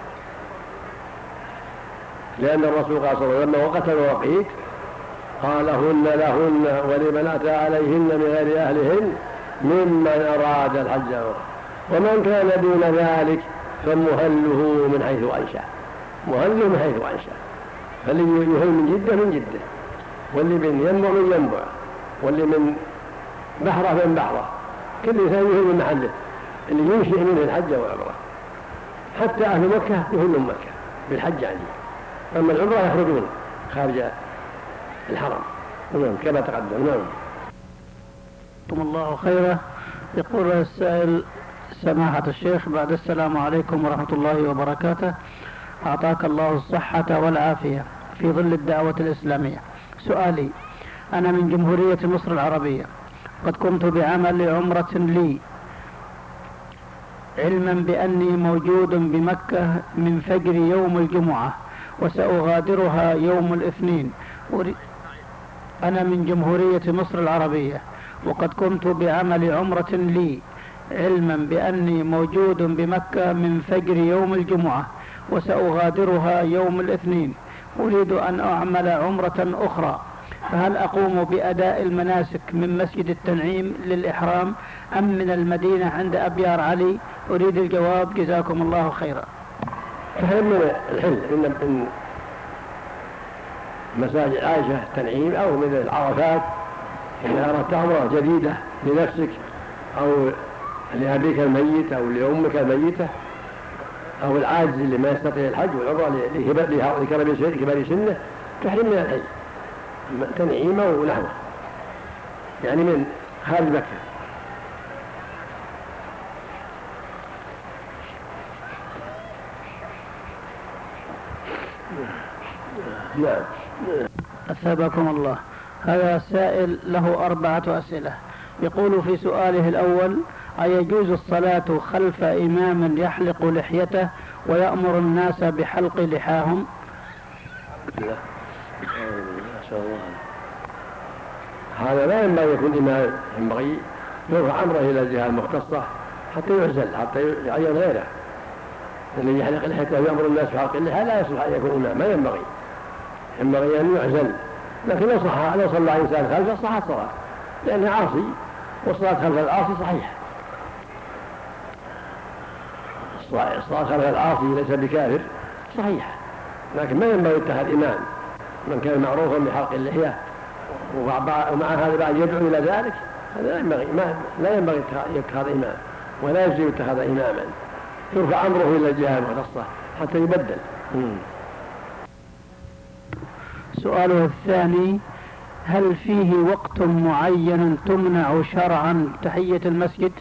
لأن الرسول قال صلى الله عليه وسلم: وقت المواقيت قال: هن لهن ولمن أتى عليهن من غير أهلهن ممن أراد الحج، ومن كان دون ذلك فمهله من حيث أنشأ، مهله من حيث أنشأ، فاللي يهل من جدة من جدة، واللي من ينبع من ينبع، واللي من بحرة من بحرة، كل إنسان يهل من محله اللي ينشئ منه الحج والعمرة. حتى أهل مكة يهلون مكة بالحج يعني، أما العمرة يخرجون خارج الحرم كما تقدم. نعم. الله خيرا. يقول السائل: سماحة الشيخ، بعد السلام عليكم ورحمة الله وبركاته. أعطاك الله الصحة والعافية في ظل الدعوة الإسلامية. سؤالي: أنا من جمهورية مصر العربية، قد قمت بعمل عمرة لي، علما بأني موجود بمكة من فجر يوم الجمعة وسأغادرها يوم الاثنين. أنا من جمهورية مصر العربية، وقد قمت بعمل عمرة لي، علما بأني موجود بمكة من فجر يوم الجمعة وسأغادرها يوم الاثنين. أريد أن أعمل عمرة أخرى، فهل أقوم بأداء المناسك من مسجد التنعيم للإحرام أم من المدينة عند أبيار علي؟ أريد الجواب، جزاكم الله خيرا. تحرم من الحل من مساجد عائشة التنعيم أو من العرفات إذا أردت عمرة جديدة لنفسك أو لأبيك الميت أو لأمك الميتة أو العاجز اللي ما يستطيع الحج والعمرة لكبار سنه، تحرم من الحج تنعيم ونحوه، يعني من خارج مكة. نعم. أثابكم الله. هذا سائل له 4 أسئلة. يقول في سؤاله الأول: أيجوز الصلاة خلف إمام يحلق لحيته ويأمر الناس بحلق لحاهم؟ لا، ما شاء الله. هذا لا ينبغي يكون إمام، ينبغي يرفع أمره إلى الجهة المختصة حتى يعزل، حتى يعين غيره. الذي يحلق لحيته ويأمر الناس بحلق اللحى لا يصلح أن يكون إمام، ما ينبغي أن يعزل. لكن لو صلى إنسان خلفه صحت صلاة، لأنه عاصي، والصلاة خلف العاصي صحيحة. الصلاة خلف العاصي ليس بكافر صحيحة، لكن ما ينبغي اتخاذ إمام من كان معروفا بحلق اللحية ومع هذا بعد يدعو إلى ذلك، هذا لا ينبغي اتخاذ إمام، ولا يجب اتخاذ إماما. يرفع أمره إلى الجهة المختصة حتى يبدل. سؤاله الثاني: هل فيه وقت معين تمنع شرعا تحية المسجد؟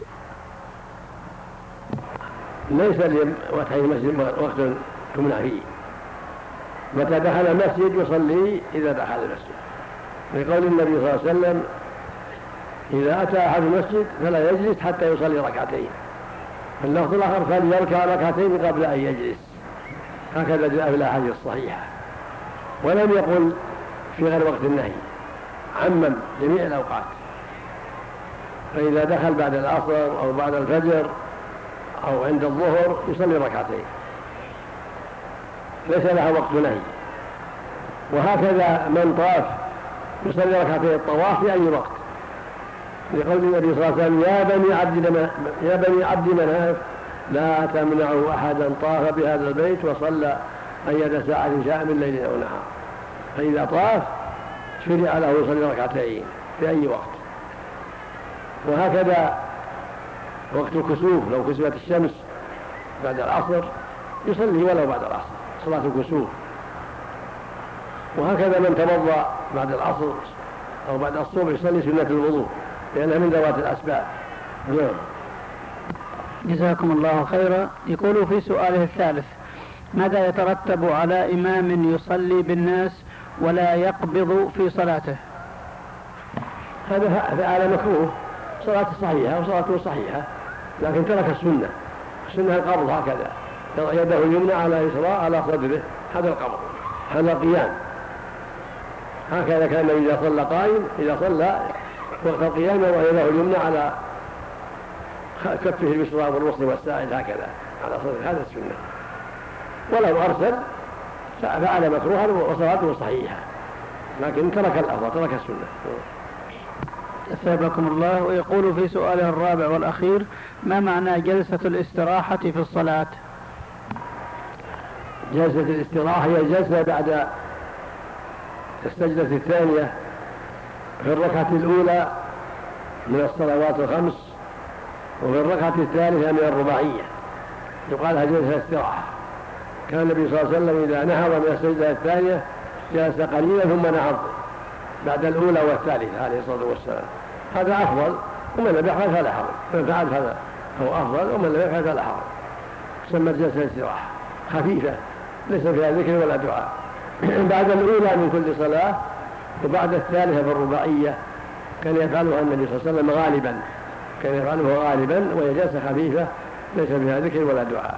ليس لتحية المسجد وقت تمنع فيه. متى دخل المسجد يصلي إذا دخل المسجد، لقول النبي صلى الله عليه وسلم: إذا أتى أحد المسجد فلا يجلس حتى يصلي ركعتين، في اللفظ الآخر فليركع ركعتين قبل أن يجلس. هكذا جاء في الأحاديث الصحيحة، ولم يقل في غير وقت النهي، عمم جميع الأوقات. فإذا دخل بعد العصر أو بعد الفجر أو عند الظهر يصلي ركعتين، ليس لها وقت نهي. وهكذا من طاف يصلي ركعتين الطواف في أي وقت، لقول النبي صلى الله عليه وسلم: يا بني عبد مناف لا تمنعوا أحدا طاف بهذا البيت وصلى أية ساعة شاء من ليل أو نهار. فإذا طاف شرع له يصلي ركعتين في أي وقت. وهكذا وقت الكسوف، لو كسفت الشمس بعد العصر يصلي ولو بعد العصر صلاة الكسوف. وهكذا من توضأ بعد العصر أو بعد الصبح يصلي سنة الوضوء، لأنها من ذوات الأسباب. جزاكم الله خيرا. يقول في سؤاله الثالث: ماذا يترتب على إمام يصلي بالناس ولا يقبض في صلاته؟ هذا فعل مكروه، صلاته صحيحة وصلاته صحيحة، لكن ترك السنة. السنة القبض هكذا، يده اليمنى على يسرى على صدره، هذا القبض، هذا القيام. هكذا كان إذا صلى قائم، إذا صلى وقت القيام يضع يده اليمنى على كفه اليسرى والوسطى والساعد هكذا على صدره، هذا السنة. ولو أرسل فعل مكروها وصلاته صحيحة، لكن ترك الأفضل، ترك السنة. أثابكم الله. ويقول في سؤاله الرابع والأخير: ما معنى جلسة الاستراحة في الصلاة؟ جلسة الاستراحة هي جلسة بعد السجدة الثانية في الركعة الأولى من الصلوات الخمس، وفي الركعة الثالثة من الرباعية، يقال لها جلسة الاستراحة. كان النبي صلى الله عليه وسلم إذا نهض من السجدة الثانية جلس قليلا ثم نهض بعد الأولى والثالثة عليه الصلاة والسلام. هذا أفضل، ومن لم يفعل فلا حرج، من فعل هو أفضل، ومن لم يفعل فلا حرج. تسمى جلسة الاستراحة خفيفة ليس فيها ذكر ولا دعاء بعد الأولى من كل صلاة، وبعد الثالثة في الرباعية كان يفعلها النبي صلى الله عليه وسلم غالبا، كان يفعلها غالبا، وهي جلسة خفيفة ليس فيها ذكر ولا دعاء.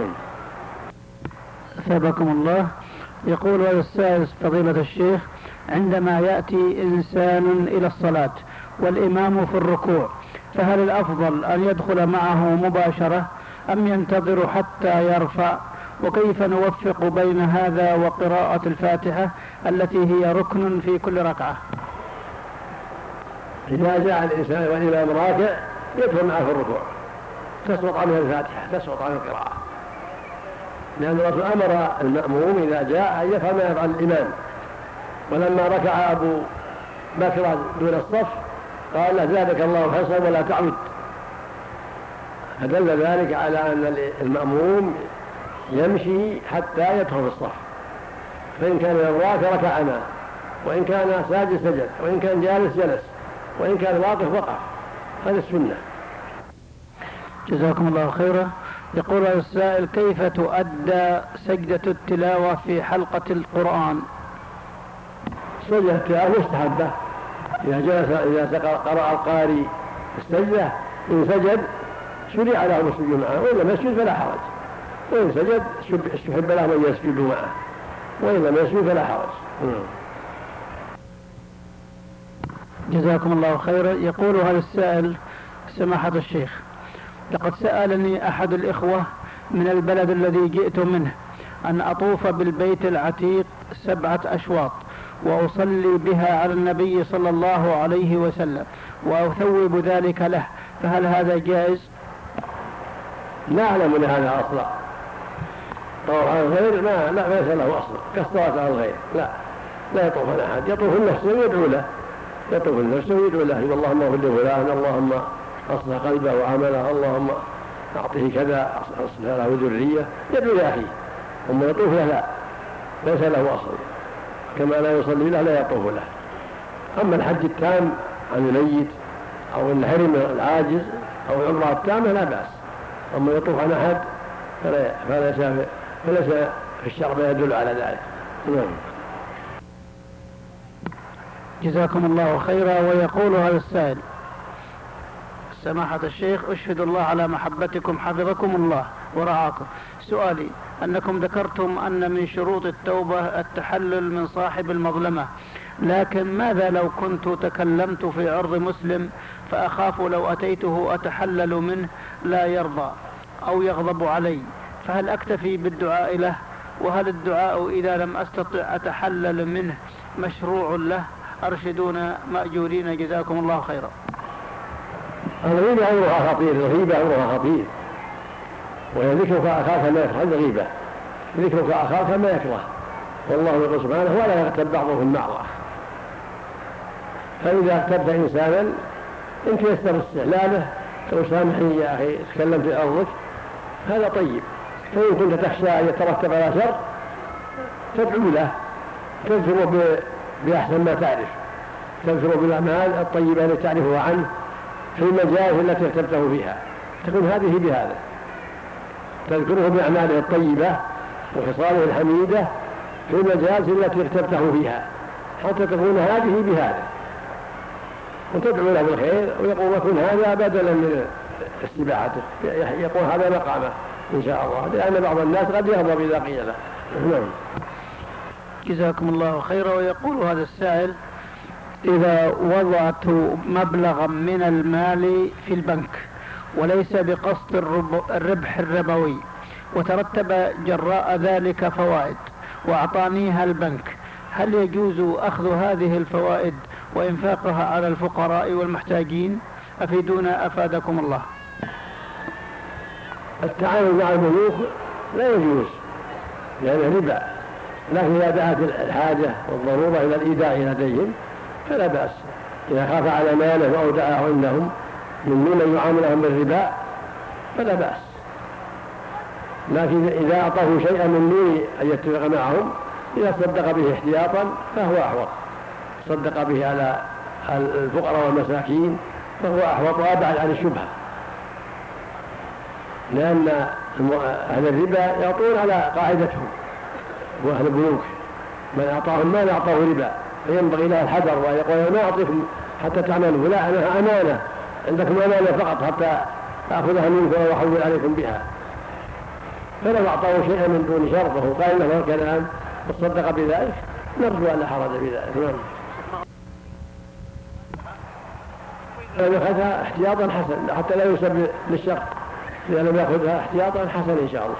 أثابكم الله. يقول هذا السائل فضيلة الشيخ: عندما يأتي إنسان إلى الصلاة والإمام في الركوع، فهل الأفضل أن يدخل معه مباشرة أم ينتظر حتى يرفع؟ وكيف نوفق بين هذا وقراءة الفاتحة التي هي ركن في كل ركعة؟ إذا جاء الإنسان والإمام راكع يدخل معه في الركوع، تسقط عنه الفاتحة، تسقط عنه القراءة، لأن الرسول أمر المأموم إذا جاء أن يفعل ما يفعل الإمام. ولما ركع أبو بكر دون الصف قال: زادك الله حرصا ولا تعود. فدل ذلك على أن المأموم يمشي حتى يدخل في الصف، فإن كان راكع ركع معه، وإن كان ساجد سجد، وإن كان جالس جلس، وإن كان واقف وقف. هذه السنة. جزاكم الله خيرا. يقول السائل: كيف تؤدى سجدة التلاوة في حلقة القرآن؟ سجدة التلاوة مستحبة، إذا قرأ القارئ السجدة إن سجد شرع له السجود معه، وإن لم يسجد فلا حرج، وإن سجد استحب له من يسجد معه، وإن لم يسجد فلا حرج. جزاكم الله خيرا. يقول هذا السائل: سماحة الشيخ، لقد سألني أحد الإخوة من البلد الذي جئت منه أن أطوف بالبيت العتيق 7 أشواط وأصلي بها على النبي صلى الله عليه وسلم وأثوب ذلك له، فهل هذا جائز؟ لا أعلم أن هذا أصلا. طواف على الغير لا ليس له أصلا كالصلاة على الغير. لا يطوف أحد، يطوف النفس ويدعو له، يطوف النفس ويدعو له: اللهم اغفر لفلان، اللهم أصلح قلبه وعمله، اللهم أعطه كذا، أصلح له ذرية، يدعو لأخيه. أما يطوف له لا، ليس له أصل، كما لا يصلي له لا يطوف له. أما الحج التام عن الميت أو الحرم العاجز أو العمرة التامة لا بأس. أما يطوف عن أحد فليس في الشرع ما يدل على ذلك. جزاكم الله خيرا. ويقول هذا السائل: سماحة الشيخ، أشهد الله على محبتكم حفظكم الله ورعاكم. سؤالي: أنكم ذكرتم أن من شروط التوبة التحلل من صاحب المظلمة، لكن ماذا لو كنت تكلمت في عرض مسلم فأخاف لو أتيته أتحلل منه لا يرضى أو يغضب علي، فهل أكتفي بالدعاء له؟ وهل الدعاء إذا لم أستطع أتحلل منه مشروع له؟ أرشدونا مأجورين جزاكم الله خيرا. الغيبة أمرها خطير، الغيبة أمرها خطير، وهي ذكرك أخاك ما يكره، الغيبة ذكرك أخاك ما يكره، والله يقول سبحانه: ولا يغتب بعضهم بعضا. فإذا اغتبت إنسانا إن تيسر استحلاله لو سامحني يا أخي تكلمت في أرضك، هذا طيب. فإن كنت تخشى أن يترتب على شر تدعو له، تذكره بأحسن ما تعرف، تذكره بالأعمال الطيبة التي تعرفها عنه في المجالس التي اغتبته فيها، تكون هذه بهذا، تذكره بأعماله الطيبة وخصاله الحميدة في المجالس التي اغتبته فيها، حتى تكون هذه بهذا، وتدعو له بالخير، ويقول: وكن هذا بدلا من استباحته، يقول هذا مقامه إن شاء الله، لأن بعض الناس قد يغضب إذا قيل له. جزاكم الله خيرا. ويقول هذا السائل: إذا وضعت مبلغا من المال في البنك وليس بقصد الربح الربوي، وترتب جراء ذلك فوائد وأعطانيها البنك، هل يجوز أخذ هذه الفوائد وإنفاقها على الفقراء والمحتاجين؟ أفيدونا أفادكم الله. التعامل مع البنوك لا يجوز لأنه ربا، لكن إذا دعت الحاجة والضرورة إلى الإيداع لديهم فلا بأس. إذا خاف على ماله أو دعاه عندهم من يعاملهم بالربا فلا بأس، لكن إذا أعطاه شيئا من دون أن يتفق معهم، إذا صدق به احتياطا فهو أحوط، صدق به على الفقراء والمساكين فهو أحوط وأبعد عن الشبهة. لأن أهل الربا يعطون على قاعدتهم، وأهل البنوك من أعطاهم ما أعطاه ربا، فينبغي له الحذر ويقول ما أعطيكم حتى تعملوا، لا أنا أمانة عندكم، أمانة فقط حتى أخذها منكم وأحول عليكم بها. فلو أعطاه شيئا من دون شرط وهو قال له كلام وصدق بذلك نرجو أن لا حرج بذلك. يأخذها احتياطا حسنا حتى لا يسبب للشر، إذا لم يأخذها احتياطا حسنا إن شاء الله.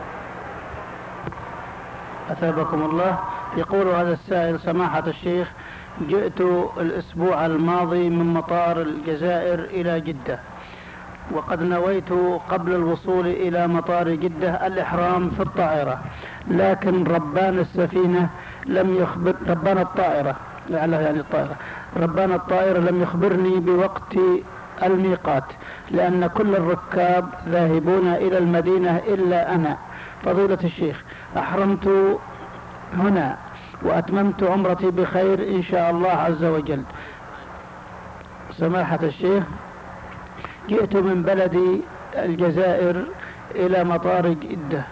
أثابكم الله. يقول هذا السائل: سماحة الشيخ، جئت الأسبوع الماضي من مطار الجزائر إلى جدة، وقد نويت قبل الوصول إلى مطار جدة الإحرام في الطائرة، لكن ربان السفينة لم يخبر، ربان الطائرة لعلها يعني الطائرة، ربان الطائرة لم يخبرني بوقت الميقات، لأن كل الركاب ذاهبون إلى المدينة إلا أنا. فضيلة الشيخ، أحرمت هنا وأتممت عمرتي بخير إن شاء الله عز وجل. سماحة الشيخ، جئت من بلدي الجزائر إلى مطار جدة،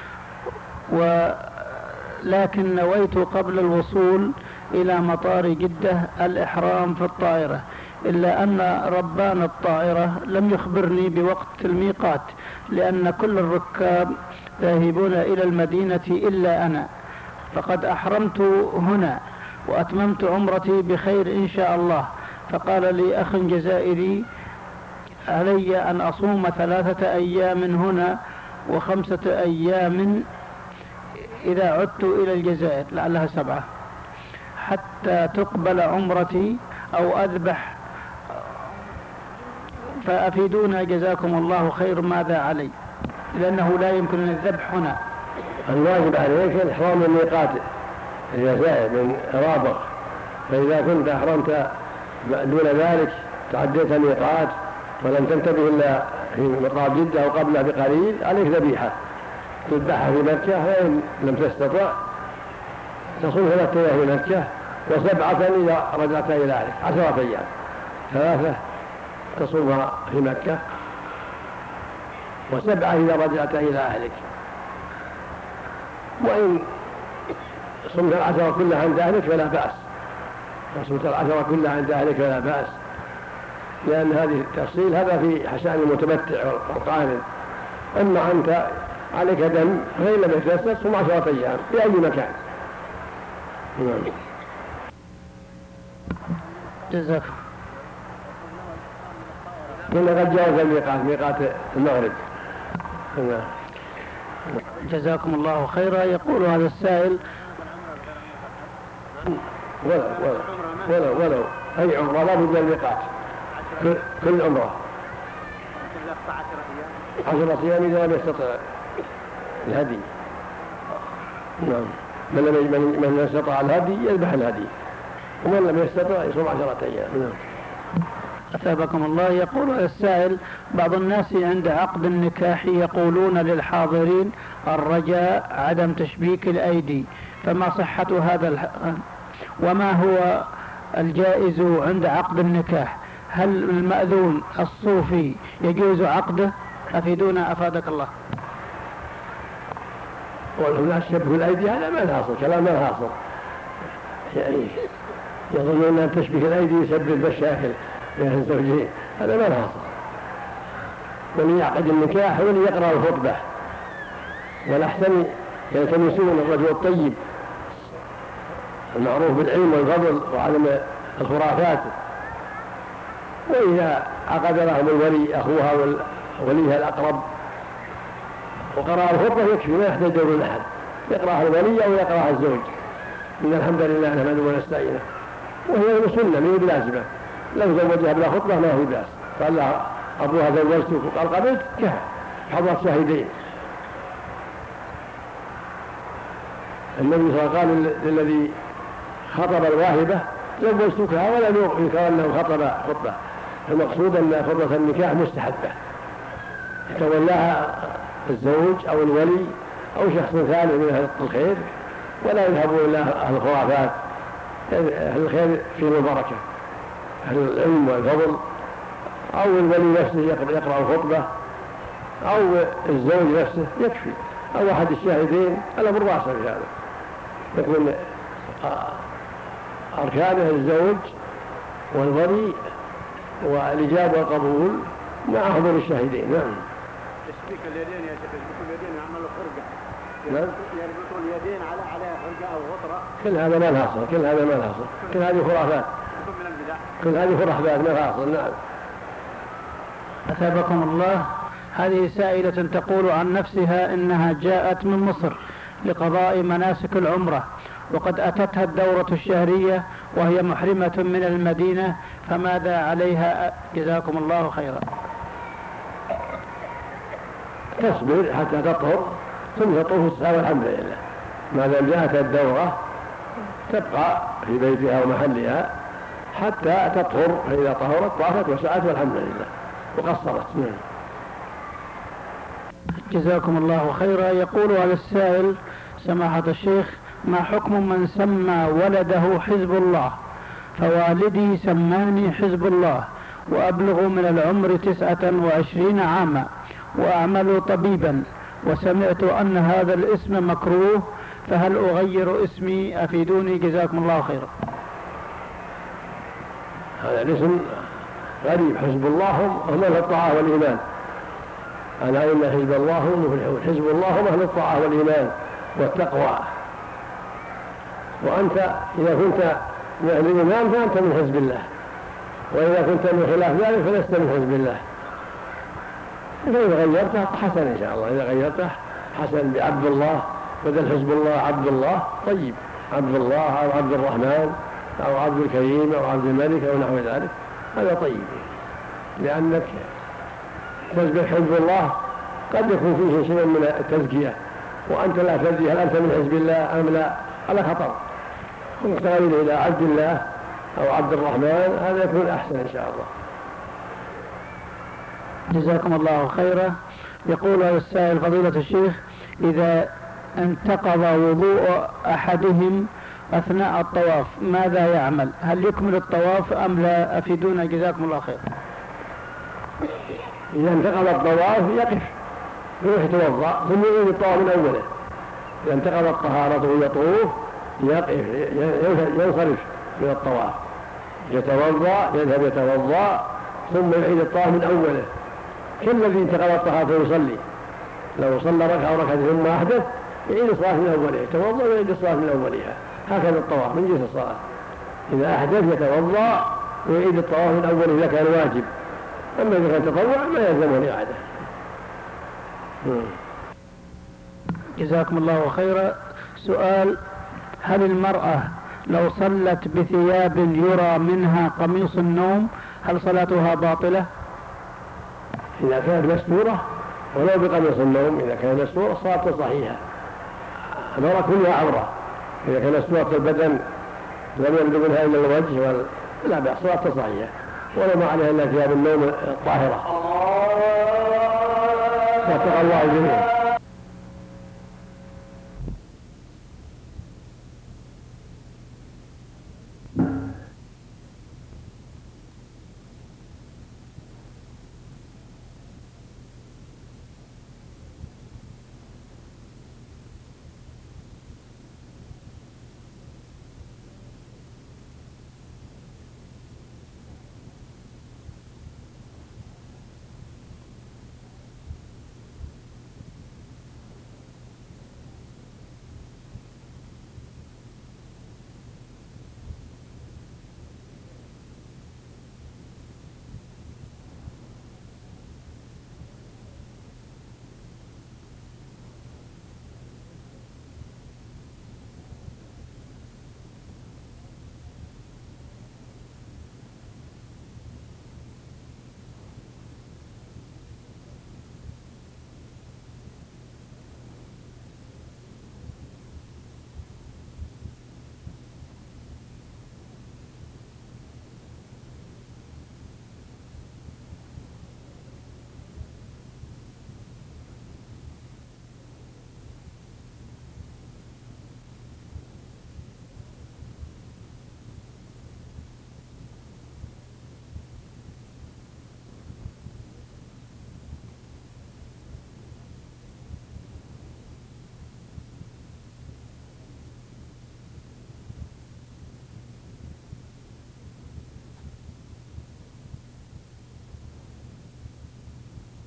ولكن نويت قبل الوصول إلى مطار جدة الإحرام في الطائرة، إلا أن ربان الطائرة لم يخبرني بوقت الميقات، لأن كل الركاب ذاهبون إلى المدينة إلا أنا. فقد أحرمت هنا وأتممت عمرتي بخير إن شاء الله. فقال لي أخ جزائري: علي أن أصوم 3 أيام هنا و5 أيام إذا عدت إلى الجزائر، لعلها 7، حتى تقبل عمرتي أو أذبح، فأفيدونا جزاكم الله خير، ماذا علي؟ لأنه لا يمكن الذبح هنا. الواجب عليك الإحرام من ميقات الجزائر من رابغ، فإذا كنت أحرمت دون ذلك تعديت الميقات ولم تنتبه إلا في مطار جدة أو قبله بقليل، عليك ذبيحة تذبحها في مكة، وإن لم تستطع تصوم 3 أيام في مكة و7 إذا رجعت إلى أهلك، 10 أيام، 3 تصومها في مكة و7 إذا رجعت إلى أهلك. وإن صمت 10 كلها عند أهلك فلا بأس، صمت 10 كلها عند أهلك فلا بأس، لأن هذه التفصيل هذا في حسان المتمتع والقارن. أما أنت عليك دم غير لم يتيسر صم 10 أيام في أي مكان. جزاك كنا قد جاوز الميقات، ميقات المغرب. جزاكم الله خيرا. يقول هذا السائل: ولو أي عمرة لا بد من الميقات، كل عمرة 10 أيام إذا لم يستطع الهدي. نعم، من استطاع الهدي يذبح الهدي، ومن لم يستطع يصوم 10 أيام. نعم. أثابكم الله. يقول السائل: بعض الناس عند عقد النكاح يقولون للحاضرين الرجاء عدم تشبيك الأيدي، فما صحة هذا وما هو الجائز عند عقد النكاح؟ هل المأذون الصوفي يجوز عقده؟ أفيدونا أفادك الله. والناس شبه الأيدي هذا ما الحاصل، كلام ما الحاصل، يعني يظنون أن تشبيه الأيدي يسبب مشاكل بين الزوجين، هذا ما الحاصل. من يعقد النكاح هو اللي يقرأ الخطبة، والأحسن يلتمسون الرجل الطيب المعروف بالعلم والفضل وعدم الخرافات. وإذا عقد لهم الولي أخوها ووليها الأقرب وقرأ الخطبة يكفي، ما يحتاج إلى أحد، يقرأها الولي أو يقرأها الزوج. إن الحمد لله نحمده ونستعينه، وهي سنة من لازمة. لو زوجها بلا خطبة ما هو بأس، قال لها أبوها زوجتك وقال قبلت كفى، حضرت شاهدين. النبي صلى الله عليه وسلم قال للذي خطب الواهبة زوجتكها ولم يذكر أنه خطب خطبة، المقصود أن خطبة النكاح مستحبة يتولاها الزوج أو الولي أو شخص ثاني من أهل الخير، ولا يذهبوا إلى أهل الخرافات. أهل الخير فيهم البركة، أهل العلم والفضل، أو الولي نفسه يقرأ الخطبة أو الزوج نفسه يكفي، أو أحد الشاهدين، الأمر واسع في هذا. يكون أركانه الزوج والولي والإجابة والقبول مع حضور الشاهدين. نعم. تشبيك اليدين يا شيخ، يربطوا اليدين يعملوا خرقة. نعم. يربطوا اليدين على خرقة أو غطرة. كل هذا ما له أصل، كل هذا ما له أصل، كل هذه خرافات، من البدع. كل هذه خرافات ما لها أصل. نعم. أثابكم الله. هذه سائلة تقول عن نفسها إنها جاءت من مصر لقضاء مناسك العمرة، وقد أتتها الدورة الشهرية وهي محرمة من المدينة، فماذا عليها؟ جزاكم الله خيرا. تصبر حتى تطهر ثم تطوف الساعة والحمد لله. ما دام جاءت الدورة تبقى في بيتها ومحلها حتى تطهر، فإذا طهرت طافت وسعت والحمد لله وقصرت. جزاكم الله خيرا. يقول هذا السائل: سماحة الشيخ، ما حكم من سمى ولده حزب الله؟ فوالدي سماني حزب الله وأبلغ من العمر 29 عاما وأعمل طبيبا، وسمعت أن هذا الاسم مكروه، فهل أغير اسمي؟ أفيدوني جزاكم الله خيرا. هذا الاسم غريب. حزب الله هم أهل الطاعة والإيمان. ألا إن حزب الله هم المفلحون. حزب الله هم أهل الطاعة والإيمان والتقوى. وأنت إذا كنت من أهل الإيمان فأنت من حزب الله، وإذا كنت من خلاف ذلك فلست من حزب الله. فإذا غيرته حسن إن شاء الله، إذا غيرته حسن بعبد الله بدل حزب الله عبد الله، طيب، عبد الله أو عبد الرحمن أو عبد الكريم أو عبد الملك أو نحو ذلك، هذا طيب، لأنك تسبح حزب الله قد يكون فيه شيء من التزكية وأنت لا تدري هل أنت من حزب الله أم لا، على خطر. وتغير إلى عبد الله أو عبد الرحمن، هذا يكون أحسن إن شاء الله. جزاكم الله خيرا. يقول هذا السائل: فضيلة الشيخ، إذا انتقض وضوء أحدهم أثناء الطواف ماذا يعمل؟ هل يكمل الطواف أم لا؟ أفيدونا جزاكم الله خير. إذا انتقض الطواف يقف، يروح يتوضأ ثم يعيد الطواف من أوله. إذا انتقضت طهارته ويطوف يقف، ينصرف من الطواف، يتوضأ، يذهب يتوضأ ثم يعيد الطواف من أوله. كل الذي انتقضت طهارته يصلي، لو صلى ركعة أو ركعتين ثم أحدث يعيد الصلاة من أولها، يتوضأ ويعيد الصلاة من أولها. هكذا الطواف من جنس الصلاة. إذا أحدث يتوضأ ويعيد الطواف من أوله إذا كان واجب، أما إذا كان تطوع ما يلزمه الإعادة. جزاكم الله خيرا. سؤال: هل المرأة لو صلت بثياب يرى منها قميص النوم هل صلاتها باطلة؟ إذا كانت مستورة ولو بقميص النوم، إذا كانت مستورة صلاته صحيحة. المرأة كلها عورة، إذا كانت مستورة البدن لم يبدو منها إلا الوجه لا بأس، صلاته صحيحة، ولا ما عليها إلا ثياب النوم الطاهرة. واتقى الله الجميع.